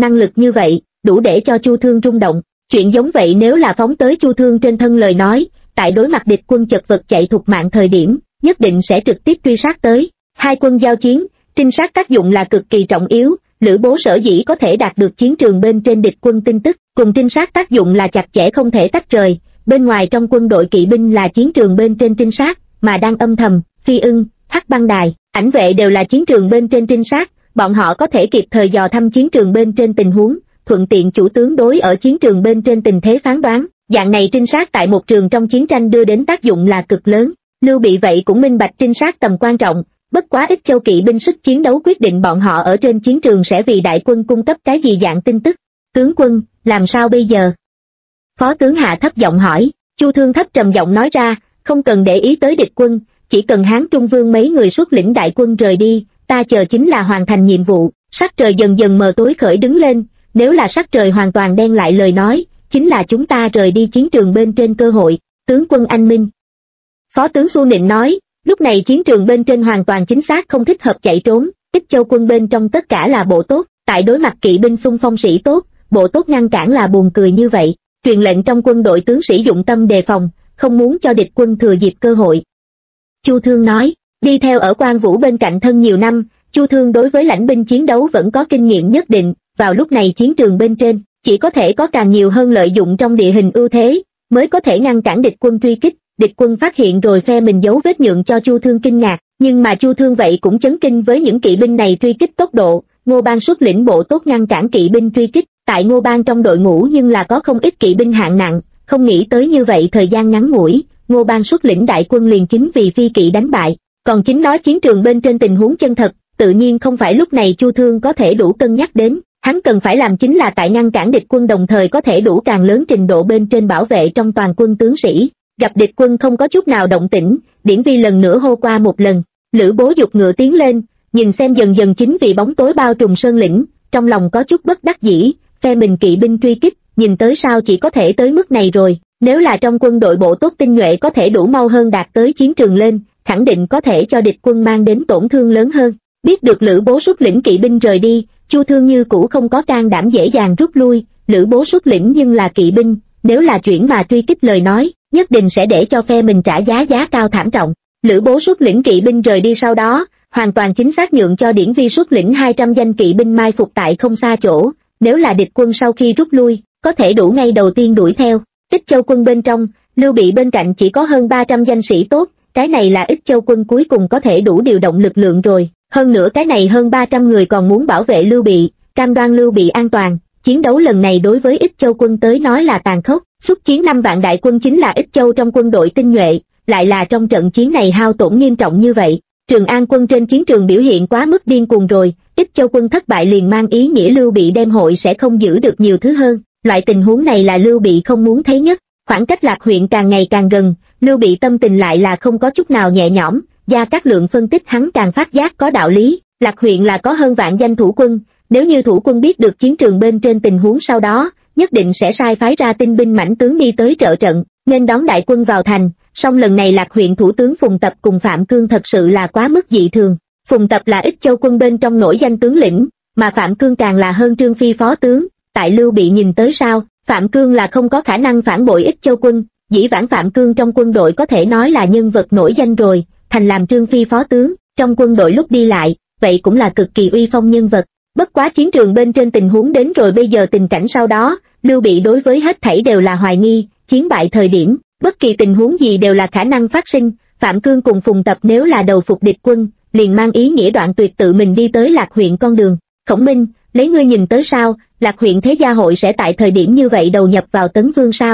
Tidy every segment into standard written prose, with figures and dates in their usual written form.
năng lực như vậy, đủ để cho Chu Thương rung động. Chuyện giống vậy nếu là phóng tới Chu Thương trên thân lời nói, tại đối mặt địch quân chật vật chạy thục mạng thời điểm, nhất định sẽ trực tiếp truy sát tới. Hai quân giao chiến, trinh sát tác dụng là cực kỳ trọng yếu, Lữ Bố sở dĩ có thể đạt được chiến trường bên trên địch quân tin tức, cùng trinh sát tác dụng là chặt chẽ không thể tách rời. Bên ngoài trong quân đội kỵ binh là chiến trường bên trên trinh sát, mà đang âm thầm, Phi Ưng, Hắc Băng Đài, ảnh vệ đều là chiến trường bên trên trinh sát, bọn họ có thể kịp thời dò thăm chiến trường bên trên tình huống, thuận tiện chủ tướng đối ở chiến trường bên trên tình thế phán đoán. Dạng này trinh sát tại một trường trong chiến tranh đưa đến tác dụng là cực lớn. Lưu Bị vậy cũng minh bạch trinh sát tầm quan trọng, bất quá Ích Châu kỵ binh sức chiến đấu quyết định bọn họ ở trên chiến trường sẽ vì đại quân cung cấp cái gì dạng tin tức. Tướng quân, làm sao bây giờ? Phó tướng hạ thấp giọng hỏi. Chu Thương thấp trầm giọng nói ra, không cần để ý tới địch quân, chỉ cần Hán Trung Vương mấy người xuất lĩnh đại quân rời đi, ta chờ chính là hoàn thành nhiệm vụ. Sắc trời dần dần mờ tối khởi đứng lên, nếu là sắc trời hoàn toàn đen lại lời nói, chính là chúng ta rời đi chiến trường bên trên cơ hội. Tướng quân anh minh. Phó tướng Xu Nịnh nói, lúc này chiến trường bên trên hoàn toàn chính xác không thích hợp chạy trốn, Ích Châu quân bên trong tất cả là bộ tốt, tại đối mặt kỵ binh xung phong sĩ tốt, bộ tốt ngăn cản là buồn cười như vậy. Truyền lệnh trong quân đội tướng sĩ dụng tâm đề phòng, không muốn cho địch quân thừa dịp cơ hội. Chu Thương nói, đi theo ở Quan Vũ bên cạnh thân nhiều năm, Chu Thương đối với lãnh binh chiến đấu vẫn có kinh nghiệm nhất định, vào lúc này chiến trường bên trên, chỉ có thể có càng nhiều hơn lợi dụng trong địa hình ưu thế, mới có thể ngăn cản địch quân truy kích. Địch quân phát hiện rồi phe mình dấu vết nhượng cho Chu Thương kinh ngạc, nhưng mà Chu Thương vậy cũng chấn kinh với những kỵ binh này truy kích tốc độ. Ngô Bang xuất lĩnh bộ tốt ngăn cản kỵ binh truy kích, tại Ngô Bang trong đội ngũ nhưng là có không ít kỵ binh hạng nặng, không nghĩ tới như vậy thời gian ngắn ngủi, Ngô Bang xuất lĩnh đại quân liền chính vì phi kỵ đánh bại. Còn chính nói chiến trường bên trên tình huống chân thật, tự nhiên không phải lúc này Chu Thương có thể đủ cân nhắc đến, hắn cần phải làm chính là tại ngăn cản địch quân đồng thời có thể đủ càng lớn trình độ bên trên bảo vệ trong toàn quân tướng sĩ. Gặp địch quân không có chút nào động tĩnh, Điển Vi lần nữa hô qua một lần. Lữ Bố giục ngựa tiến lên, nhìn xem dần dần chính vì bóng tối bao trùm sơn lĩnh, trong lòng có chút bất đắc dĩ, phe mình kỵ binh truy kích, nhìn tới sao chỉ có thể tới mức này rồi, nếu là trong quân đội bộ tốt tinh nhuệ có thể đủ mau hơn đạt tới chiến trường lên, khẳng định có thể cho địch quân mang đến tổn thương lớn hơn. Biết được Lữ Bố xuất lĩnh kỵ binh rời đi, Chu Thương như cũ không có can đảm dễ dàng rút lui, Lữ Bố xuất lĩnh nhưng là kỵ binh, nếu là chuyển mà truy kích lời nói, nhất định sẽ để cho phe mình trả giá cao thảm trọng. Lữ Bố xuất lĩnh kỵ binh rời đi sau đó, hoàn toàn chính xác nhượng cho Điển Vi xuất lĩnh 200 danh kỵ binh mai phục tại không xa chỗ, nếu là địch quân sau khi rút lui, có thể đủ ngay đầu tiên đuổi theo. Ích Châu quân bên trong, Lưu Bị bên cạnh chỉ có hơn 300 danh sĩ tốt, cái này là Ích Châu quân cuối cùng có thể đủ điều động lực lượng rồi, hơn nữa cái này hơn 300 người còn muốn bảo vệ Lưu Bị, cam đoan Lưu Bị an toàn. Chiến đấu lần này đối với Ích Châu quân tới nói là tàn khốc, xuất chiến 5 vạn đại quân chính là Ích Châu trong quân đội tinh nhuệ, lại là trong trận chiến này hao tổn nghiêm trọng như vậy. Trường An quân trên chiến trường biểu hiện quá mức điên cuồng rồi, Ích Châu quân thất bại liền mang ý nghĩa Lưu Bị đem hội sẽ không giữ được nhiều thứ hơn, loại tình huống này là Lưu Bị không muốn thấy nhất. Khoảng cách Lạc huyện càng ngày càng gần, Lưu Bị tâm tình lại là không có chút nào nhẹ nhõm, Gia Cát Lượng phân tích hắn càng phát giác có đạo lý, Lạc huyện là có hơn vạn danh thủ quân, nếu như thủ quân biết được chiến trường bên trên tình huống sau đó, nhất định sẽ sai phái ra tinh binh mãnh tướng đi tới trợ trận, nên đón đại quân vào thành. Song lần này Lạc huyện thủ tướng Phùng Tập cùng Phạm Cương thật sự là quá mức dị thường. Phùng Tập là Ích Châu quân bên trong nổi danh tướng lĩnh, mà Phạm Cương càng là hơn Trương Phi phó tướng. Tại Lưu Bị nhìn tới sao, Phạm Cương là không có khả năng phản bội Ích Châu quân. Dĩ vãng Phạm Cương trong quân đội có thể nói là nhân vật nổi danh rồi, thành làm Trương Phi phó tướng, trong quân đội lúc đi lại, vậy cũng là cực kỳ uy phong nhân vật. Bất quá chiến trường bên trên tình huống đến rồi bây giờ tình cảnh sau đó, Lưu Bị đối với hết thảy đều là hoài nghi, chiến bại thời điểm, bất kỳ tình huống gì đều là khả năng phát sinh. Phạm Cương cùng Phùng Tập nếu là đầu phục địch quân, liền mang ý nghĩa đoạn tuyệt tự mình đi tới Lạc huyện con đường. Khổng Minh, lấy ngươi nhìn tới sao, Lạc huyện thế gia hội sẽ tại thời điểm như vậy đầu nhập vào Tấn Vương sao?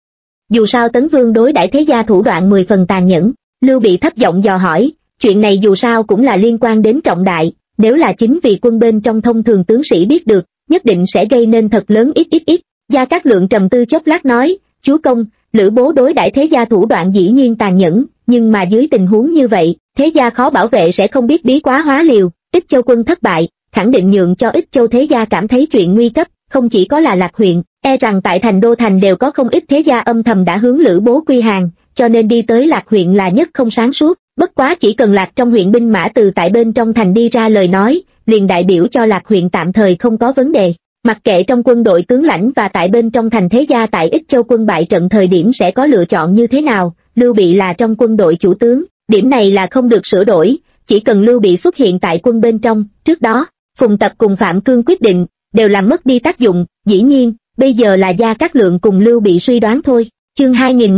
Dù sao Tấn Vương đối đãi thế gia thủ đoạn 10 phần tàn nhẫn, Lưu Bị thấp giọng dò hỏi, chuyện này dù sao cũng là liên quan đến trọng đại, nếu là chính vì quân bên trong thông thường tướng sĩ biết được, nhất định sẽ gây nên thật lớn ít. Gia Cát Lượng trầm tư chốc lát nói, chúa công, Lữ Bố đối đãi thế gia thủ đoạn dĩ nhiên tàn nhẫn, nhưng mà dưới tình huống như vậy, thế gia khó bảo vệ sẽ không biết bí quá hóa liều. Ích Châu quân thất bại, khẳng định nhượng cho Ích Châu thế gia cảm thấy chuyện nguy cấp, không chỉ có là Lạc huyện, e rằng tại thành đô thành đều có không ít thế gia âm thầm đã hướng Lữ Bố quy hàng, cho nên đi tới Lạc huyện là nhất không sáng suốt. Bất quá chỉ cần Lạc trong huyện binh mã từ tại bên trong thành đi ra lời nói, liền đại biểu cho Lạc huyện tạm thời không có vấn đề. Mặc kệ trong quân đội tướng lãnh và tại bên trong thành thế gia tại Ích Châu quân bại trận thời điểm sẽ có lựa chọn như thế nào, Lưu Bị là trong quân đội chủ tướng, điểm này là không được sửa đổi, chỉ cần Lưu Bị xuất hiện tại quân bên trong, trước đó, Phùng Tập cùng Phạm Cương quyết định, đều làm mất đi tác dụng, dĩ nhiên, bây giờ là Gia Cát Lượng cùng Lưu Bị suy đoán thôi. Chương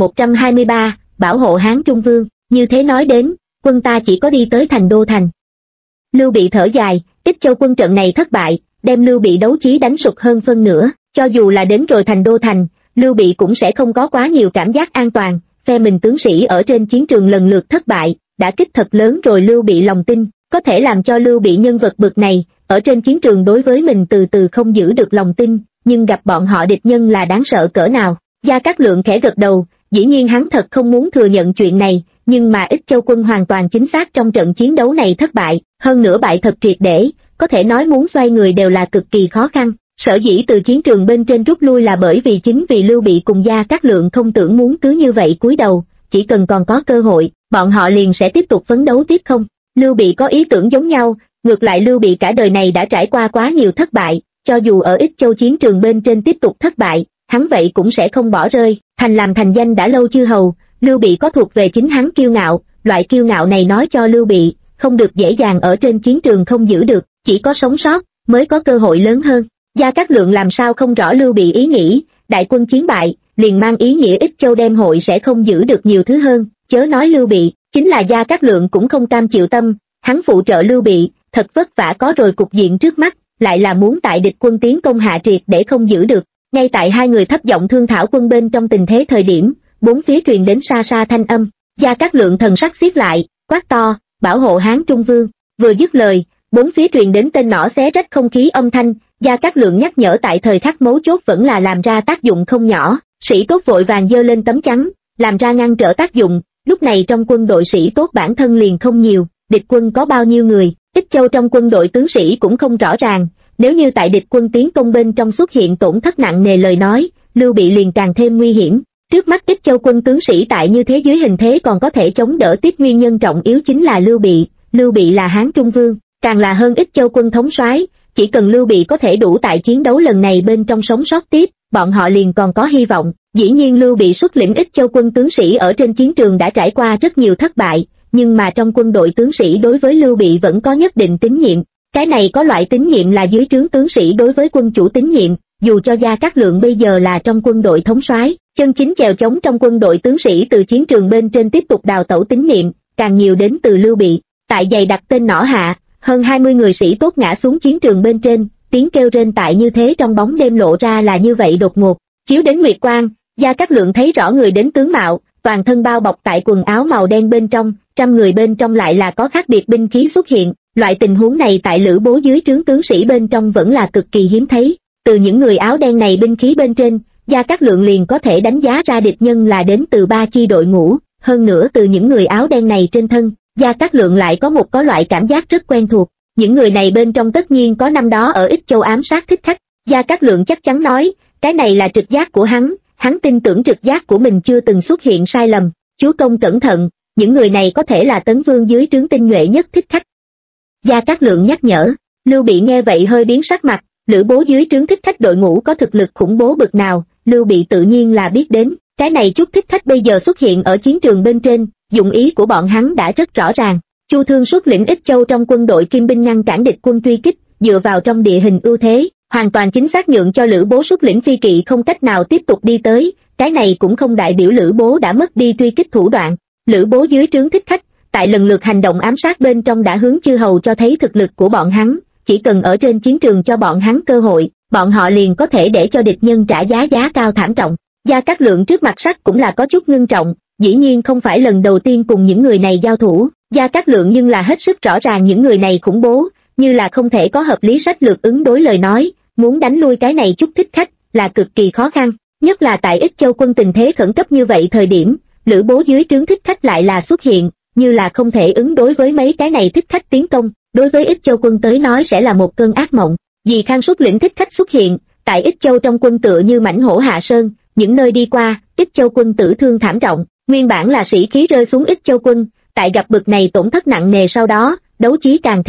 2123, bảo hộ Hán Trung Vương, như thế nói đến, quân ta chỉ có đi tới thành Đô Thành. Lưu Bị thở dài, Ích Châu quân trận này thất bại, đem Lưu Bị đấu chí đánh sụp hơn phân nửa, cho dù là đến rồi thành Đô Thành, Lưu Bị cũng sẽ không có quá nhiều cảm giác an toàn, phe mình tướng sĩ ở trên chiến trường lần lượt thất bại, đã kích thật lớn rồi Lưu Bị lòng tin, có thể làm cho Lưu Bị nhân vật bực này, ở trên chiến trường đối với mình từ từ không giữ được lòng tin, nhưng gặp bọn họ địch nhân là đáng sợ cỡ nào. Gia Cát Lượng khẽ gật đầu, dĩ nhiên hắn thật không muốn thừa nhận chuyện này, nhưng mà Ích Châu quân hoàn toàn chính xác trong trận chiến đấu này thất bại, hơn nữa bại thật triệt để, có thể nói muốn xoay người đều là cực kỳ khó khăn. Sở dĩ từ chiến trường bên trên rút lui là bởi vì chính vì Lưu Bị cùng Gia Cát Lượng không tưởng muốn cứ như vậy cúi đầu, chỉ cần còn có cơ hội, bọn họ liền sẽ tiếp tục phấn đấu tiếp không. Lưu Bị có ý tưởng giống nhau, ngược lại Lưu Bị cả đời này đã trải qua quá nhiều thất bại, cho dù ở Ích Châu chiến trường bên trên tiếp tục thất bại, hắn vậy cũng sẽ không bỏ rơi. Thành làm thành danh đã lâu chư hầu, Lưu Bị có thuộc về chính hắn kiêu ngạo, loại kiêu ngạo này nói cho Lưu Bị, không được dễ dàng ở trên chiến trường không giữ được, chỉ có sống sót mới có cơ hội lớn hơn. Gia Cát Lượng làm sao không rõ Lưu Bị ý nghĩ, đại quân chiến bại, liền mang ý nghĩa Ích Châu đem hội sẽ không giữ được nhiều thứ hơn, chớ nói Lưu Bị, chính là Gia Cát Lượng cũng không cam chịu tâm, hắn phụ trợ Lưu Bị, thật vất vả có rồi cục diện trước mắt, lại là muốn tại địch quân tiến công hạ triệt để không giữ được. Ngay tại hai người thấp giọng thương thảo quân bên trong tình thế thời điểm, bốn phía truyền đến xa xa thanh âm, Gia Cát Lượng thần sắc siết lại, quát to, bảo hộ Hán Trung Vương, vừa dứt lời, bốn phía truyền đến tên nỏ xé rách không khí âm thanh, Gia Cát Lượng nhắc nhở tại thời khắc mấu chốt vẫn là làm ra tác dụng không nhỏ, sĩ tốt vội vàng giơ lên tấm chắn, làm ra ngăn trở tác dụng, lúc này trong quân đội sĩ tốt bản thân liền không nhiều, địch quân có bao nhiêu người, Ích Châu trong quân đội tướng sĩ cũng không rõ ràng, nếu như tại địch quân tiến công bên trong xuất hiện tổn thất nặng nề lời nói, Lưu Bị liền càng thêm nguy hiểm. Trước mắt Ích Châu quân tướng sĩ tại như thế dưới hình thế còn có thể chống đỡ tiếp, nguyên nhân trọng yếu chính là Lưu Bị là Hán Trung Vương, càng là hơn Ích Châu quân thống soái, chỉ cần Lưu Bị có thể đủ tại chiến đấu lần này bên trong sống sót tiếp, bọn họ liền còn có hy vọng. Dĩ nhiên Lưu Bị xuất lĩnh Ích Châu quân tướng sĩ ở trên chiến trường đã trải qua rất nhiều thất bại, nhưng mà trong quân đội tướng sĩ đối với Lưu Bị vẫn có nhất định tín nhiệm. Cái này có loại tín nhiệm là dưới trướng tướng sĩ đối với quân chủ tín nhiệm, dù cho Gia Cát Lượng bây giờ là trong quân đội thống soái, chân chính chèo chống trong quân đội tướng sĩ từ chiến trường bên trên tiếp tục đào tẩu tín nhiệm, càng nhiều đến từ Lưu Bị. Tại giày đặt tên nỏ hạ, hơn 20 người sĩ tốt ngã xuống chiến trường bên trên, tiếng kêu rên tại như thế trong bóng đêm lộ ra là như vậy đột ngột, chiếu đến nguyệt quang, Gia Cát Lượng thấy rõ người đến tướng mạo, toàn thân bao bọc tại quần áo màu đen bên trong, trăm người bên trong lại là có khác biệt binh khí xuất hiện. Loại tình huống này tại Lữ Bố dưới trướng tướng sĩ bên trong vẫn là cực kỳ hiếm thấy. Từ những người áo đen này binh khí bên trên, Gia Cát Lượng liền có thể đánh giá ra địch nhân là đến từ 3 chi đội ngũ. Hơn nữa từ những người áo đen này trên thân, Gia Cát Lượng lại có loại cảm giác rất quen thuộc. Những người này bên trong tất nhiên có năm đó ở Ích Châu ám sát thích khách. Gia Cát Lượng chắc chắn nói, cái này là trực giác của hắn tin tưởng trực giác của mình chưa từng xuất hiện sai lầm. Chúa công cẩn thận, những người này có thể là Tấn Vương dưới trướng tinh nhuệ nhất thích khách. Gia Cát Lượng nhắc nhở. Lưu Bị nghe vậy hơi biến sắc mặt, Lữ Bố dưới trướng thích khách đội ngũ có thực lực khủng bố bực nào, Lưu Bị tự nhiên là biết đến. Cái này chút thích khách bây giờ xuất hiện ở chiến trường bên trên, dụng ý của bọn hắn đã rất rõ ràng. Chu Thương xuất lĩnh Ích Châu trong quân đội kim binh ngăn cản địch quân truy kích, dựa vào trong địa hình ưu thế, hoàn toàn chính xác nhượng cho Lữ Bố xuất lĩnh phi kỵ không cách nào tiếp tục đi tới. Cái này cũng không đại biểu Lữ Bố đã mất đi truy kích thủ đoạn. Lữ Bố dưới trướng thích khách, tại lần lượt hành động ám sát bên trong đã hướng chư hầu cho thấy thực lực của bọn hắn, chỉ cần ở trên chiến trường cho bọn hắn cơ hội, bọn họ liền có thể để cho địch nhân trả giá cao thảm trọng. Gia Cát Lượng trước mặt sắc cũng là có chút ngưng trọng, dĩ nhiên không phải lần đầu tiên cùng những người này giao thủ, Gia Cát Lượng nhưng là hết sức rõ ràng những người này khủng bố, như là không thể có hợp lý sách lược ứng đối lời nói, muốn đánh lui cái này chút thích khách là cực kỳ khó khăn, nhất là tại Ích Châu quân tình thế khẩn cấp như vậy thời điểm, Lữ Bố dưới trướng thích khách lại là xuất hiện, như là không thể ứng đối với mấy cái này thích khách tiến công, đối với Ích Châu quân tới nói sẽ là một cơn ác mộng. Dì Khang xuất lĩnh thích khách xuất hiện, tại Ích Châu trong quân tựa như mãnh hổ hạ sơn, những nơi đi qua, Ích Châu quân tử thương thảm trọng, nguyên bản là sĩ khí rơi xuống Ích Châu quân, tại gặp bực này tổn thất nặng nề sau đó, đấu chí càng thêm thấp,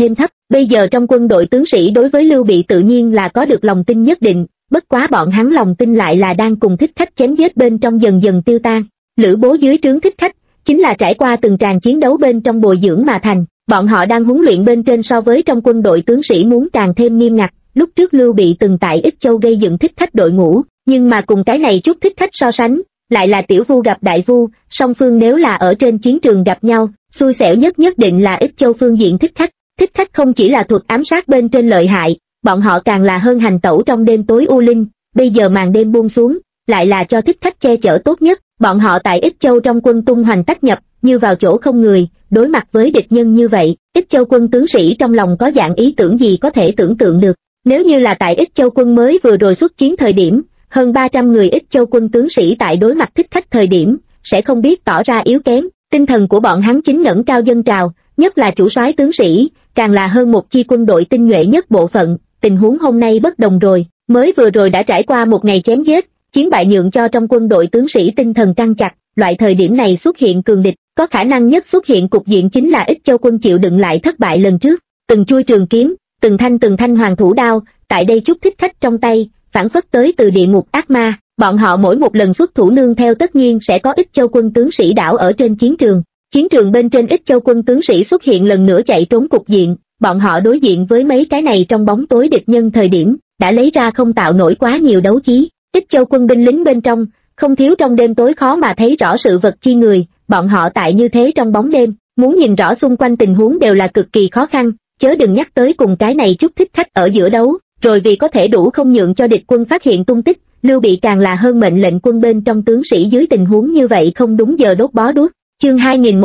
Bây giờ trong quân đội tướng sĩ đối với Lưu Bị tự nhiên là có được lòng tin nhất định, bất quá bọn hắn lòng tin lại là đang cùng Thích Khách chém giết bên trong dần dần tiêu tan. Lữ Bố dưới trướng Thích Khách chính là trải qua từng tràng chiến đấu bên trong bồi dưỡng mà thành, bọn họ đang huấn luyện bên trên so với trong quân đội tướng sĩ muốn càng thêm nghiêm ngặt. Lúc trước Lưu Bị từng tại Ích Châu gây dựng Thích Khách đội ngũ, nhưng mà cùng cái này chút Thích Khách so sánh, lại là tiểu vu gặp đại vu, song phương nếu là ở trên chiến trường gặp nhau, xui xẻo nhất nhất định là Ích Châu phương diện Thích Khách. Thích Khách không chỉ là thuật ám sát bên trên lợi hại, bọn họ càng là hơn hành tẩu trong đêm tối u linh, bây giờ màn đêm buông xuống, lại là cho Thích Khách che chở tốt nhất. Bọn họ tại Ích Châu trong quân tung hoành tách nhập, như vào chỗ không người, đối mặt với địch nhân như vậy, Ích Châu quân tướng sĩ trong lòng có dạng ý tưởng gì có thể tưởng tượng được. Nếu như là tại Ích Châu quân mới vừa rồi xuất chiến thời điểm, hơn 300 người Ích Châu quân tướng sĩ tại đối mặt Thích Khách thời điểm, sẽ không biết tỏ ra yếu kém, tinh thần của bọn hắn chính ngẩng cao dâng trào, nhất là chủ soái tướng sĩ, càng là hơn một chi quân đội tinh nhuệ nhất bộ phận. Tình huống hôm nay bất đồng rồi, mới vừa rồi đã trải qua một ngày chém giết, chiến bại nhượng cho trong quân đội tướng sĩ tinh thần căng chặt, loại thời điểm này xuất hiện cường địch, có khả năng nhất xuất hiện cục diện chính là Ích Châu quân chịu đựng lại thất bại lần trước, từng chuôi trường kiếm, từng thanh hoàng thủ đao, tại đây chút Thích Khách trong tay, phản phất tới từ địa ngục ác ma, bọn họ mỗi một lần xuất thủ nương theo tất nhiên sẽ có Ích Châu quân tướng sĩ đảo ở trên chiến trường bên trên Ích Châu quân tướng sĩ xuất hiện lần nữa chạy trốn cục diện, bọn họ đối diện với mấy cái này trong bóng tối địch nhân thời điểm, đã lấy ra không tạo nổi quá nhiều đấu trí. Ích Châu quân binh lính bên trong, không thiếu trong đêm tối khó mà thấy rõ sự vật chi người, bọn họ tại như thế trong bóng đêm, muốn nhìn rõ xung quanh tình huống đều là cực kỳ khó khăn, chớ đừng nhắc tới cùng cái này chút Thích Khách ở giữa đấu, rồi vì có thể đủ không nhượng cho địch quân phát hiện tung tích, Lưu Bị càng là hơn mệnh lệnh quân bên trong tướng sĩ dưới tình huống như vậy không đúng giờ đốt bó đuốc. Chương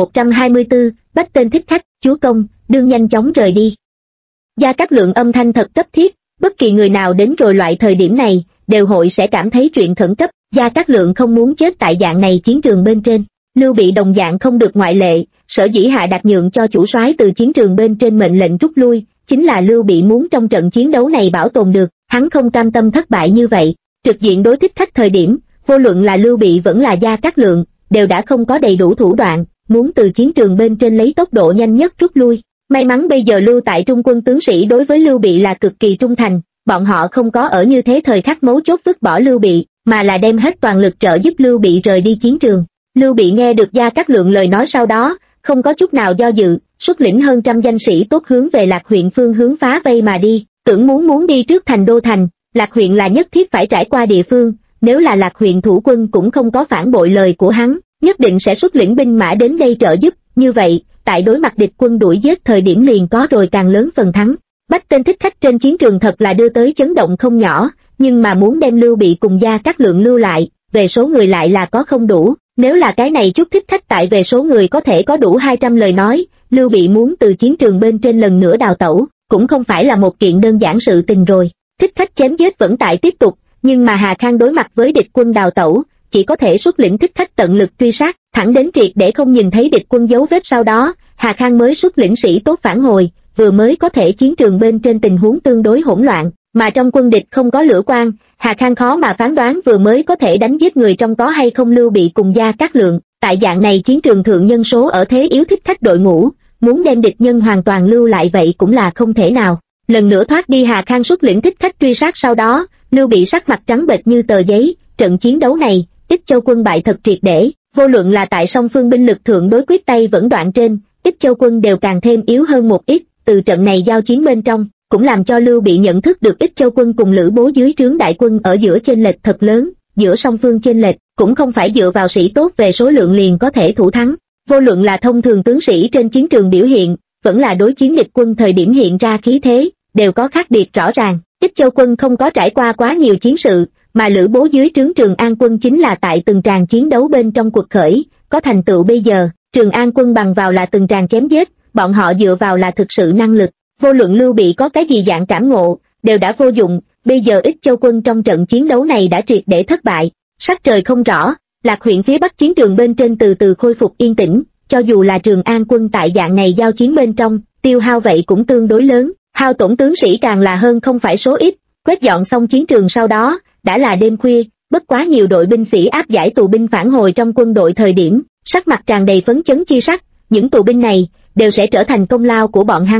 2124, bắt tên Thích Khách, chúa công, đương nhanh chóng rời đi. Gia Cát Lượng âm thanh thật cấp thiết, bất kỳ người nào đến rồi loại thời điểm này, đều hội sẽ cảm thấy chuyện khẩn cấp, Gia Cát Lượng không muốn chết tại dạng này chiến trường bên trên. Lưu Bị đồng dạng không được ngoại lệ, sở dĩ hạ đạt nhượng cho chủ soái từ chiến trường bên trên mệnh lệnh rút lui, chính là Lưu Bị muốn trong trận chiến đấu này bảo tồn được, hắn không cam tâm thất bại như vậy. Trực diện đối Thích Khách thời điểm, vô luận là Lưu Bị vẫn là Gia Cát Lượng, đều đã không có đầy đủ thủ đoạn, muốn từ chiến trường bên trên lấy tốc độ nhanh nhất rút lui. May mắn bây giờ lưu tại trung quân tướng sĩ đối với Lưu Bị là cực kỳ trung thành, bọn họ không có ở như thế thời khắc mấu chốt vứt bỏ Lưu Bị, mà là đem hết toàn lực trợ giúp Lưu Bị rời đi chiến trường. Lưu Bị nghe được Gia Cát Lượng lời nói sau đó, không có chút nào do dự, xuất lĩnh hơn trăm danh sĩ tốt hướng về Lạc huyện phương hướng phá vây mà đi, tưởng muốn đi trước thành đô thành, Lạc huyện là nhất thiết phải trải qua địa phương, nếu là Lạc huyện thủ quân cũng không có phản bội lời của hắn, nhất định sẽ xuất lĩnh binh mã đến đây trợ giúp, như vậy, tại đối mặt địch quân đuổi giết thời điểm liền có rồi càng lớn phần thắng. Bách tên Thích Khách trên chiến trường thật là đưa tới chấn động không nhỏ, nhưng mà muốn đem Lưu Bị cùng Gia Cát Lượng lưu lại, về số người lại là có không đủ, nếu là cái này chút Thích Khách tại về số người có thể có đủ 200 lời nói, Lưu Bị muốn từ chiến trường bên trên lần nữa đào tẩu, cũng không phải là một kiện đơn giản sự tình rồi. Thích Khách chém giết vẫn tại tiếp tục, nhưng mà Hà Khang đối mặt với địch quân đào tẩu, chỉ có thể xuất lĩnh Thích Khách tận lực truy sát, thẳng đến triệt để không nhìn thấy địch quân dấu vết sau đó, Hà Khang mới xuất lĩnh sĩ tốt phản hồi, vừa mới có thể chiến trường bên trên tình huống tương đối hỗn loạn, mà trong quân địch không có lửa quang, Hà Khang khó mà phán đoán vừa mới có thể đánh giết người trong có hay không Lưu Bị cùng Gia Cát Lượng. Tại dạng này chiến trường thượng nhân số ở thế yếu Thích Khách đội ngũ, muốn đem địch nhân hoàn toàn lưu lại vậy cũng là không thể nào. Lần nữa thoát đi Hà Khang xuất lĩnh Thích Khách truy sát sau đó, Lưu Bị sắc mặt trắng bệch như tờ giấy. Trận chiến đấu này, Ích Châu quân bại thật triệt để, vô luận là tại song phương binh lực thượng đối quyết tay vẫn đoạn trên, Ích Châu quân đều càng thêm yếu hơn một ít. Từ trận này giao chiến bên trong, cũng làm cho Lưu Bị nhận thức được Ích Châu quân cùng Lữ Bố dưới trướng đại quân ở giữa chênh lệch thật lớn, giữa song phương chênh lệch cũng không phải dựa vào sĩ tốt về số lượng liền có thể thủ thắng. Vô luận là thông thường tướng sĩ trên chiến trường biểu hiện, vẫn là đối chiến địch quân thời điểm hiện ra khí thế, đều có khác biệt rõ ràng. Ích Châu quân không có trải qua quá nhiều chiến sự, mà Lữ Bố dưới trướng Trường An quân chính là tại từng tràng chiến đấu bên trong cuộc khởi, có thành tựu bây giờ. Trường An quân bằng vào là từng tràng chém giết, bọn họ dựa vào là thực sự năng lực. Vô luận Lưu Bị có cái gì dạng cảm ngộ, đều đã vô dụng. Bây giờ Ích Châu quân trong trận chiến đấu này đã triệt để thất bại. Sắc trời không rõ, Lạc huyện phía bắc chiến trường bên trên từ từ khôi phục yên tĩnh. Cho dù là Trường An quân tại dạng này giao chiến bên trong, tiêu hao vậy cũng tương đối lớn, hao tổn tướng sĩ càng là hơn không phải số ít. Quét dọn xong chiến trường sau đó, đã là đêm khuya, bất quá nhiều đội binh sĩ áp giải tù binh phản hồi trong quân đội thời điểm, sắc mặt tràn đầy phấn chấn chi sắc. Những tù binh này đều sẽ trở thành công lao của bọn hắn,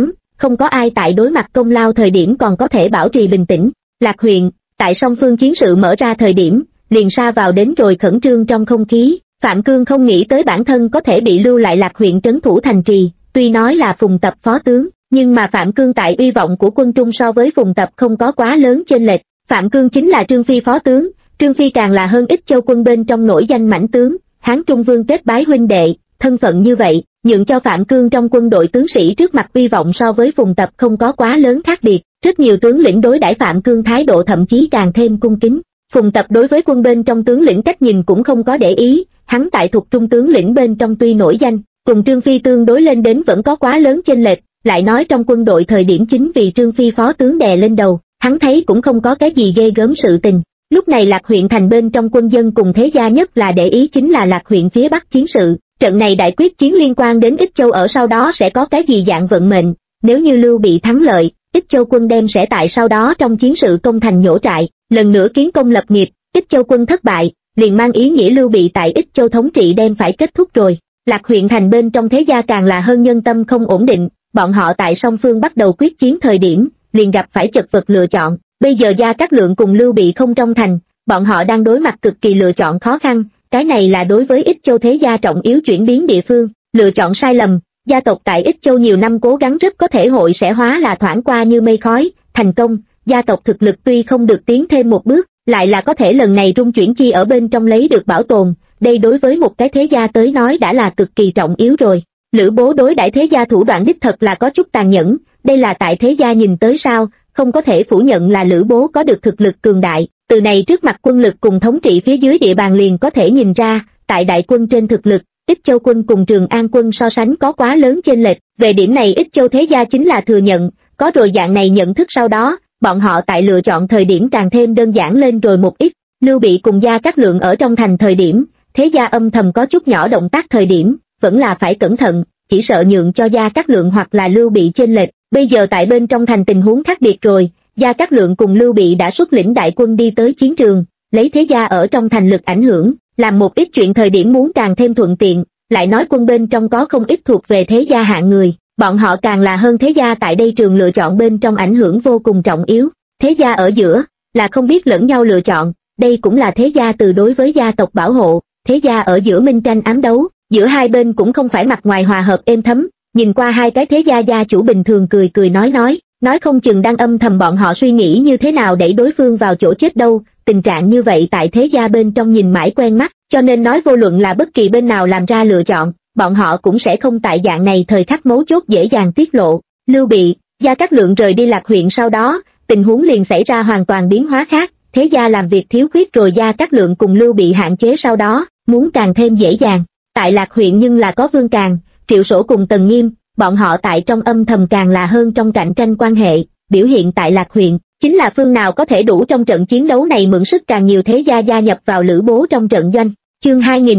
không có ai tại đối mặt công lao thời điểm còn có thể bảo trì bình tĩnh. Lạc huyện, tại song phương chiến sự mở ra thời điểm, liền sa vào đến rồi khẩn trương trong không khí. Phạm Cương không nghĩ tới bản thân có thể bị lưu lại Lạc huyện trấn thủ thành trì, tuy nói là Phùng Tập phó tướng, nhưng mà Phạm Cương tại uy vọng của quân Trung so với Phùng Tập không có quá lớn chênh lệch. Phạm Cương chính là Trương Phi phó tướng, Trương Phi càng là hơn Ích Châu quân bên trong nổi danh mãnh tướng, Hán Trung Vương kết bái huynh đệ, thân phận như vậy, nhượng cho Phạm Cương trong quân đội tướng sĩ trước mặt uy vọng so với Phùng Tập không có quá lớn khác biệt. Rất nhiều tướng lĩnh đối đãi Phạm Cương thái độ thậm chí càng thêm cung kính. Phùng Tập đối với quân bên trong tướng lĩnh cách nhìn cũng không có để ý, hắn tại thuộc trung tướng lĩnh bên trong tuy nổi danh, cùng Trương Phi tương đối lên đến vẫn có quá lớn chênh lệch, lại nói trong quân đội thời điểm chính vì Trương Phi phó tướng đè lên đầu, hắn thấy cũng không có cái gì ghê gớm sự tình. Lúc này Lạc huyện thành bên trong quân dân cùng thế gia nhất là để ý chính là Lạc huyện phía bắc chiến sự, trận này đại quyết chiến liên quan đến Ích Châu ở sau đó sẽ có cái gì dạng vận mệnh, nếu như Lưu Bị thắng lợi, Ích Châu quân đem sẽ tại sau đó trong chiến sự công thành nhổ trại, lần nữa kiến công lập nghiệp. Ích Châu quân thất bại, liền mang ý nghĩa Lưu Bị tại Ích Châu thống trị đem phải kết thúc rồi. Lạc huyện thành bên trong thế gia càng là hơn nhân tâm không ổn định, bọn họ tại song phương bắt đầu quyết chiến thời điểm, liền gặp phải chật vật lựa chọn. Bây giờ Gia Cát Lượng cùng Lưu Bị không trong thành, bọn họ đang đối mặt cực kỳ lựa chọn khó khăn, cái này là đối với Ích Châu thế gia trọng yếu chuyển biến địa phương, lựa chọn sai lầm. Gia tộc tại Ích Châu nhiều năm cố gắng rất có thể hội sẽ hóa là thoảng qua như mây khói, thành công, gia tộc thực lực tuy không được tiến thêm một bước, lại là có thể lần này rung chuyển chi ở bên trong lấy được bảo tồn, đây đối với một cái thế gia tới nói đã là cực kỳ trọng yếu rồi. Lữ Bố đối đãi thế gia thủ đoạn đích thật là có chút tàn nhẫn, đây là tại thế gia nhìn tới sao, không có thể phủ nhận là Lữ Bố có được thực lực cường đại, từ này trước mặt quân lực cùng thống trị phía dưới địa bàn liền có thể nhìn ra, tại đại quân trên thực lực, Ích Châu quân cùng Trường An quân so sánh có quá lớn chênh lệch, về điểm này Ích Châu thế gia chính là thừa nhận, có rồi dạng này nhận thức sau đó, bọn họ tại lựa chọn thời điểm càng thêm đơn giản lên rồi một ít. Lưu Bị cùng Gia Cát Lượng ở trong thành thời điểm, thế gia âm thầm có chút nhỏ động tác thời điểm, vẫn là phải cẩn thận, chỉ sợ nhượng cho Gia Cát Lượng hoặc là Lưu Bị chênh lệch. Bây giờ tại bên trong thành tình huống khác biệt rồi, Gia Cát Lượng cùng Lưu Bị đã xuất lĩnh đại quân đi tới chiến trường, lấy thế gia ở trong thành lực ảnh hưởng, làm một ít chuyện thời điểm muốn càng thêm thuận tiện, lại nói quân bên trong có không ít thuộc về thế gia hạng người, bọn họ càng là hơn thế gia tại đây trường lựa chọn bên trong ảnh hưởng vô cùng trọng yếu. Thế gia ở giữa, là không biết lẫn nhau lựa chọn, đây cũng là thế gia từ đối với gia tộc bảo hộ, thế gia ở giữa minh tranh ám đấu, giữa hai bên cũng không phải mặt ngoài hòa hợp êm thấm, nhìn qua hai cái thế gia gia chủ bình thường cười cười nói không chừng đang âm thầm bọn họ suy nghĩ như thế nào đẩy đối phương vào chỗ chết đâu, tình trạng như vậy tại thế gia bên trong nhìn mãi quen mắt, cho nên nói vô luận là bất kỳ bên nào làm ra lựa chọn, bọn họ cũng sẽ không tại dạng này thời khắc mấu chốt dễ dàng tiết lộ. Lưu Bị, Gia Cát Lượng rời đi Lạc huyện sau đó, tình huống liền xảy ra hoàn toàn biến hóa khác, thế gia làm việc thiếu khuyết rồi Gia Cát Lượng cùng Lưu Bị hạn chế sau đó, muốn càng thêm dễ dàng. Tại Lạc huyện nhưng là có Vương Càn, Triệu Sổ cùng Tần Nghiêm, bọn họ tại trong âm thầm càng là hơn trong cạnh tranh quan hệ, biểu hiện tại Lạc huyện, chính là phương nào có thể đủ trong trận chiến đấu này mượn sức càng nhiều thế gia gia nhập vào Lữ Bố trong trận doanh. Chương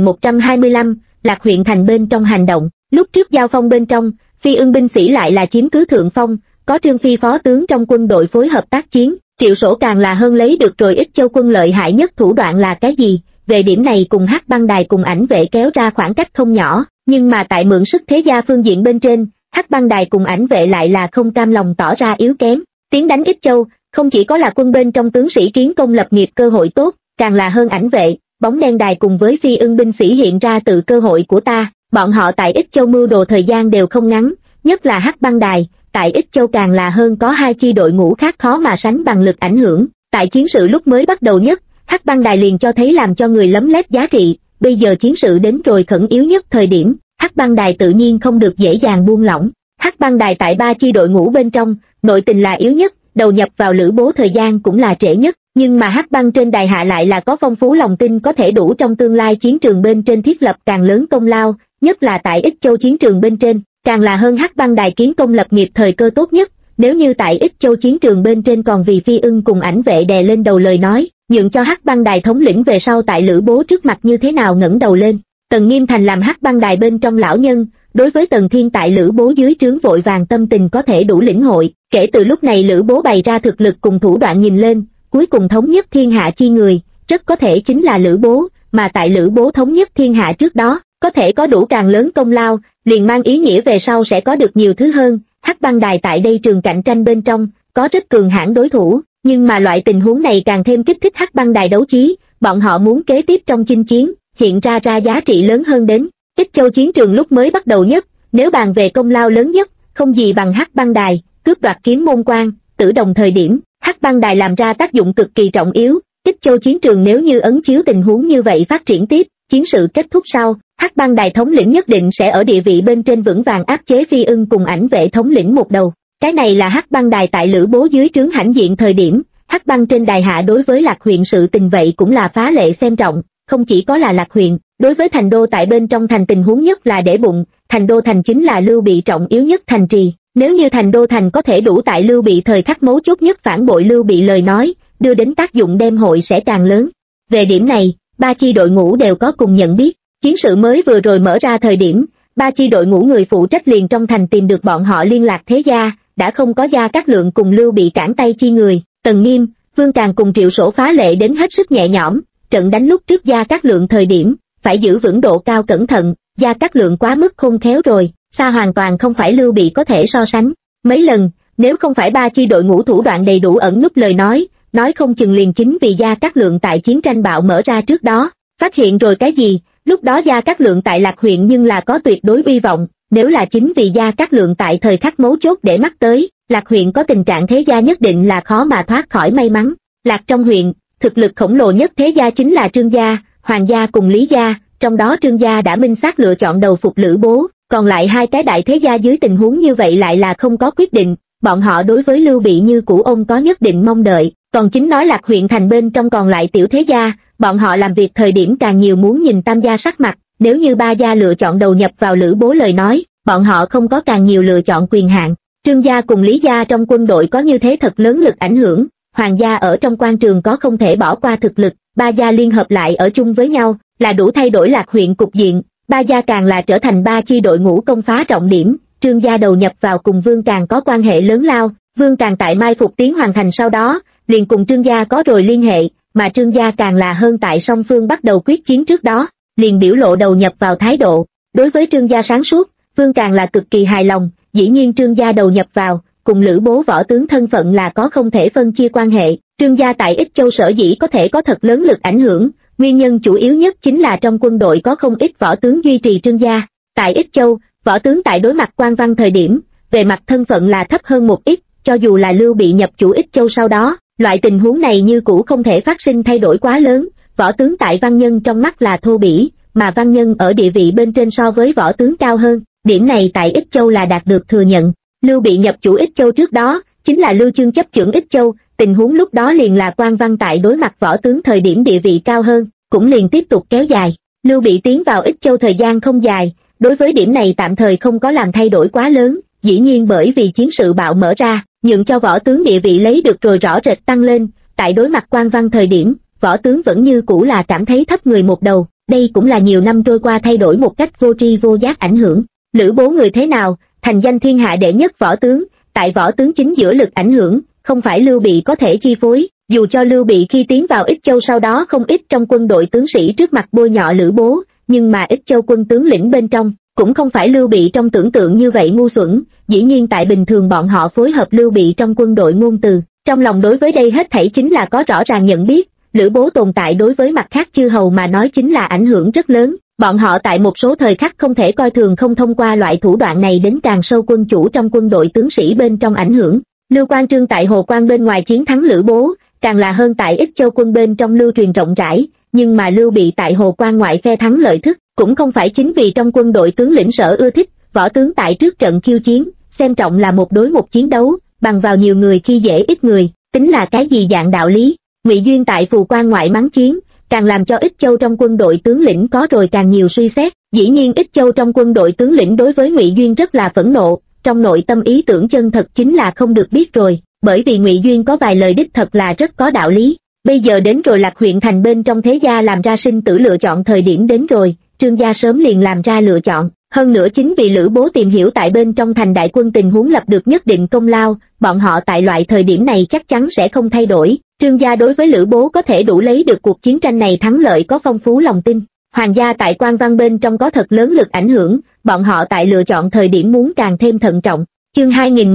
2125, Lạc huyện thành bên trong hành động, lúc trước giao phong bên trong, Phi Ưng binh sĩ lại là chiếm cứ thượng phong, có Trương Phi phó tướng trong quân đội phối hợp tác chiến, Triệu Sổ càng là hơn lấy được rồi Ích Châu quân lợi hại nhất thủ đoạn là cái gì, về điểm này cùng Hắc Băng Đài cùng Ảnh Vệ kéo ra khoảng cách không nhỏ, nhưng mà tại mượn sức thế gia phương diện bên trên, Hắc Băng Đài cùng Ảnh Vệ lại là không cam lòng tỏ ra yếu kém, tiến đánh Ích Châu, không chỉ có là quân bên trong tướng sĩ kiến công lập nghiệp cơ hội tốt, càng là hơn Ảnh Vệ, Bóng Đen Đài cùng với Phi Ưng binh sĩ hiện ra từ cơ hội của ta, bọn họ tại Ích Châu mưu đồ thời gian đều không ngắn, nhất là Hắc Băng Đài, tại Ích Châu càng là hơn có hai chi đội ngũ khác khó mà sánh bằng lực ảnh hưởng, tại chiến sự lúc mới bắt đầu nhất, Hắc Băng Đài liền cho thấy làm cho người lấm lét giá trị, bây giờ chiến sự đến rồi khẩn yếu nhất thời điểm, Hắc Băng Đài tự nhiên không được dễ dàng buông lỏng. Hắc Băng Đài tại ba chi đội ngũ bên trong, nội tình là yếu nhất, đầu nhập vào Lữ Bố thời gian cũng là trễ nhất, nhưng mà Hắc Băng trên đài hạ lại là có phong phú lòng tin có thể đủ trong tương lai chiến trường bên trên thiết lập càng lớn công lao, nhất là tại Ích Châu chiến trường bên trên, càng là hơn Hắc Băng Đài kiến công lập nghiệp thời cơ tốt nhất, nếu như tại Ích Châu chiến trường bên trên còn vì Phi Ưng cùng Ảnh Vệ đè lên đầu lời nói, nhượng cho Hắc Băng Đài thống lĩnh về sau tại Lữ Bố trước mặt như thế nào ngẩng đầu lên. Tần Nghiêm Thành làm Hắc Băng Đài bên trong lão nhân, đối với Tần Thiên tại Lữ Bố dưới trướng vội vàng tâm tình có thể đủ lĩnh hội, kể từ lúc này Lữ Bố bày ra thực lực cùng thủ đoạn nhìn lên, cuối cùng thống nhất thiên hạ chi người, rất có thể chính là Lữ Bố, mà tại Lữ Bố thống nhất thiên hạ trước đó, có thể có đủ càng lớn công lao, liền mang ý nghĩa về sau sẽ có được nhiều thứ hơn, Hắc băng đài tại đây trường cạnh tranh bên trong, có rất cường hãn đối thủ, nhưng mà loại tình huống này càng thêm kích thích Hắc băng đài đấu chí, bọn họ muốn kế tiếp trong chinh chiến, hiện ra giá trị lớn hơn đến. Ích Châu chiến trường lúc mới bắt đầu nhất, nếu bàn về công lao lớn nhất, không gì bằng Hắc băng đài, cướp đoạt Kiếm Môn Quan, Tử Đồng thời điểm, Hắc băng đài làm ra tác dụng cực kỳ trọng yếu. Ích Châu chiến trường nếu như ấn chiếu tình huống như vậy phát triển tiếp, chiến sự kết thúc sau, Hắc băng đài thống lĩnh nhất định sẽ ở địa vị bên trên vững vàng áp chế Phi Ưng cùng Ảnh Vệ thống lĩnh một đầu. Cái này là Hắc băng đài tại Lữ Bố dưới trướng hãnh diện thời điểm, Hắc băng trên đài hạ đối với Lạc huyện sự tình vậy cũng là phá lệ xem trọng, không chỉ có là Lạc huyện, đối với thành đô tại bên trong thành tình huống nhất là để bụng, thành đô thành chính là Lưu Bị trọng yếu nhất thành trì, nếu như thành đô thành có thể đủ tại Lưu Bị thời khắc mấu chốt nhất phản bội Lưu Bị lời nói, đưa đến tác dụng đem hội sẽ càng lớn. Về điểm này, ba chi đội ngũ đều có cùng nhận biết, chiến sự mới vừa rồi mở ra thời điểm, ba chi đội ngũ người phụ trách liền trong thành tìm được bọn họ liên lạc thế gia, đã không có Gia Cát Lượng cùng Lưu Bị cản tay chi người, Tần Nghiêm, Vương Càng cùng Triệu Sổ phá lệ đến hết sức nhẹ nhõm, trận đánh lúc trước Gia Cát Lượng thời điểm, phải giữ vững độ cao cẩn thận, Gia Cát Lượng quá mức khôn khéo rồi, xa hoàn toàn không phải Lưu Bị có thể so sánh. Mấy lần, nếu không phải ba chi đội ngũ thủ đoạn đầy đủ ẩn núp lời nói không chừng liền chính vì Gia Cát Lượng tại chiến tranh bạo mở ra trước đó, phát hiện rồi cái gì, lúc đó Gia Cát Lượng tại Lạc huyện nhưng là có tuyệt đối uy vọng, nếu là chính vì Gia Cát Lượng tại thời khắc mấu chốt để mắt tới, Lạc huyện có tình trạng thế gia nhất định là khó mà thoát khỏi may mắn. Lạc trong huyện, thực lực khổng lồ nhất thế gia chính là Trương gia, Hoàng gia cùng Lý gia, trong đó Trương gia đã minh xác lựa chọn đầu phục Lữ Bố, còn lại hai cái đại thế gia dưới tình huống như vậy lại là không có quyết định, bọn họ đối với Lưu Bị như cũ ông có nhất định mong đợi, còn chính nói Lạc huyện thành bên trong còn lại tiểu thế gia, bọn họ làm việc thời điểm càng nhiều muốn nhìn tam gia sắc mặt, nếu như ba gia lựa chọn đầu nhập vào Lữ Bố lời nói, bọn họ không có càng nhiều lựa chọn quyền hạn. Trương gia cùng Lý gia trong quân đội có như thế thật lớn lực ảnh hưởng, Hoàng gia ở trong quan trường có không thể bỏ qua thực lực, ba gia liên hợp lại ở chung với nhau, là đủ thay đổi Lạc huyện cục diện, ba gia càng là trở thành ba chi đội ngũ công phá trọng điểm. Trương gia đầu nhập vào cùng Vương Càng có quan hệ lớn lao, Vương Càng tại mai phục tiến hoàn thành sau đó, liền cùng Trương gia có rồi liên hệ, mà Trương gia càng là hơn tại song phương bắt đầu quyết chiến trước đó, liền biểu lộ đầu nhập vào thái độ. Đối với Trương gia sáng suốt, Vương Càng là cực kỳ hài lòng, dĩ nhiên Trương gia đầu nhập vào, cùng Lữ Bố võ tướng thân phận là có không thể phân chia quan hệ. Trương gia tại Ích Châu sở dĩ có thể có thật lớn lực ảnh hưởng, nguyên nhân chủ yếu nhất chính là trong quân đội có không ít võ tướng duy trì Trương gia. Tại Ích Châu, võ tướng tại đối mặt quan văn thời điểm, về mặt thân phận là thấp hơn một ít, cho dù là Lưu Bị nhập chủ Ích Châu sau đó, loại tình huống này như cũ không thể phát sinh thay đổi quá lớn, võ tướng tại văn nhân trong mắt là thô bỉ, mà văn nhân ở địa vị bên trên so với võ tướng cao hơn, điểm này tại Ích Châu là đạt được thừa nhận. Lưu Bị nhập chủ Ích Châu trước đó, chính là Lưu Chương chấp chưởng Ích Châu, tình huống lúc đó liền là quan văn tại đối mặt võ tướng thời điểm địa vị cao hơn, cũng liền tiếp tục kéo dài. Lưu Bị tiến vào Ích Châu thời gian không dài, đối với điểm này tạm thời không có làm thay đổi quá lớn, dĩ nhiên bởi vì chiến sự bạo mở ra, nhượng cho võ tướng địa vị lấy được rồi rõ rệt tăng lên, tại đối mặt quan văn thời điểm, võ tướng vẫn như cũ là cảm thấy thấp người một đầu, đây cũng là nhiều năm trôi qua thay đổi một cách vô tri vô giác ảnh hưởng. Lữ Bố người thế nào, thành danh thiên hạ đệ nhất võ tướng, tại võ tướng chính giữa lực ảnh hưởng, không phải Lưu Bị có thể chi phối, dù cho Lưu Bị khi tiến vào Ích Châu sau đó không ít trong quân đội tướng sĩ trước mặt bôi nhọ Lữ Bố, nhưng mà Ích Châu quân tướng lĩnh bên trong, cũng không phải Lưu Bị trong tưởng tượng như vậy ngu xuẩn, dĩ nhiên tại bình thường bọn họ phối hợp Lưu Bị trong quân đội ngôn từ, trong lòng đối với đây hết thảy chính là có rõ ràng nhận biết, Lữ Bố tồn tại đối với mặt khác chư hầu mà nói chính là ảnh hưởng rất lớn, bọn họ tại một số thời khắc không thể coi thường không thông qua loại thủ đoạn này đến càng sâu quân chủ trong quân đội tướng sĩ bên trong ảnh hưởng. Lưu Quang Trương tại Hồ Quan bên ngoài chiến thắng Lữ Bố, càng là hơn tại Ích Châu quân bên trong lưu truyền rộng rãi, nhưng mà Lưu Bị tại Hồ Quan ngoại phe thắng lợi thức, cũng không phải chính vì trong quân đội tướng lĩnh sở ưa thích, võ tướng tại trước trận khiêu chiến, xem trọng là một đối một chiến đấu, bằng vào nhiều người khi dễ ít người, tính là cái gì dạng đạo lý. Ngụy Duyên tại Phù Quan ngoại mắng chiến, càng làm cho Ích Châu trong quân đội tướng lĩnh có rồi càng nhiều suy xét, dĩ nhiên Ích Châu trong quân đội tướng lĩnh đối với Ngụy Duyên rất là phẫn nộ, trong nội tâm ý tưởng chân thật chính là không được biết rồi, bởi vì Ngụy Duyên có vài lời đích thật là rất có đạo lý. Bây giờ đến rồi Lạc huyện thành bên trong thế gia làm ra sinh tử lựa chọn thời điểm đến rồi, Trương gia sớm liền làm ra lựa chọn, hơn nữa chính vì Lữ Bố tìm hiểu tại bên trong thành đại quân tình huống lập được nhất định công lao, bọn họ tại loại thời điểm này chắc chắn sẽ không thay đổi. Trương gia đối với Lữ Bố có thể đủ lấy được cuộc chiến tranh này thắng lợi có phong phú lòng tin. Hoàng gia tại quan văn bên trong có thật lớn lực ảnh hưởng, bọn họ tại lựa chọn thời điểm muốn càng thêm thận trọng. Chương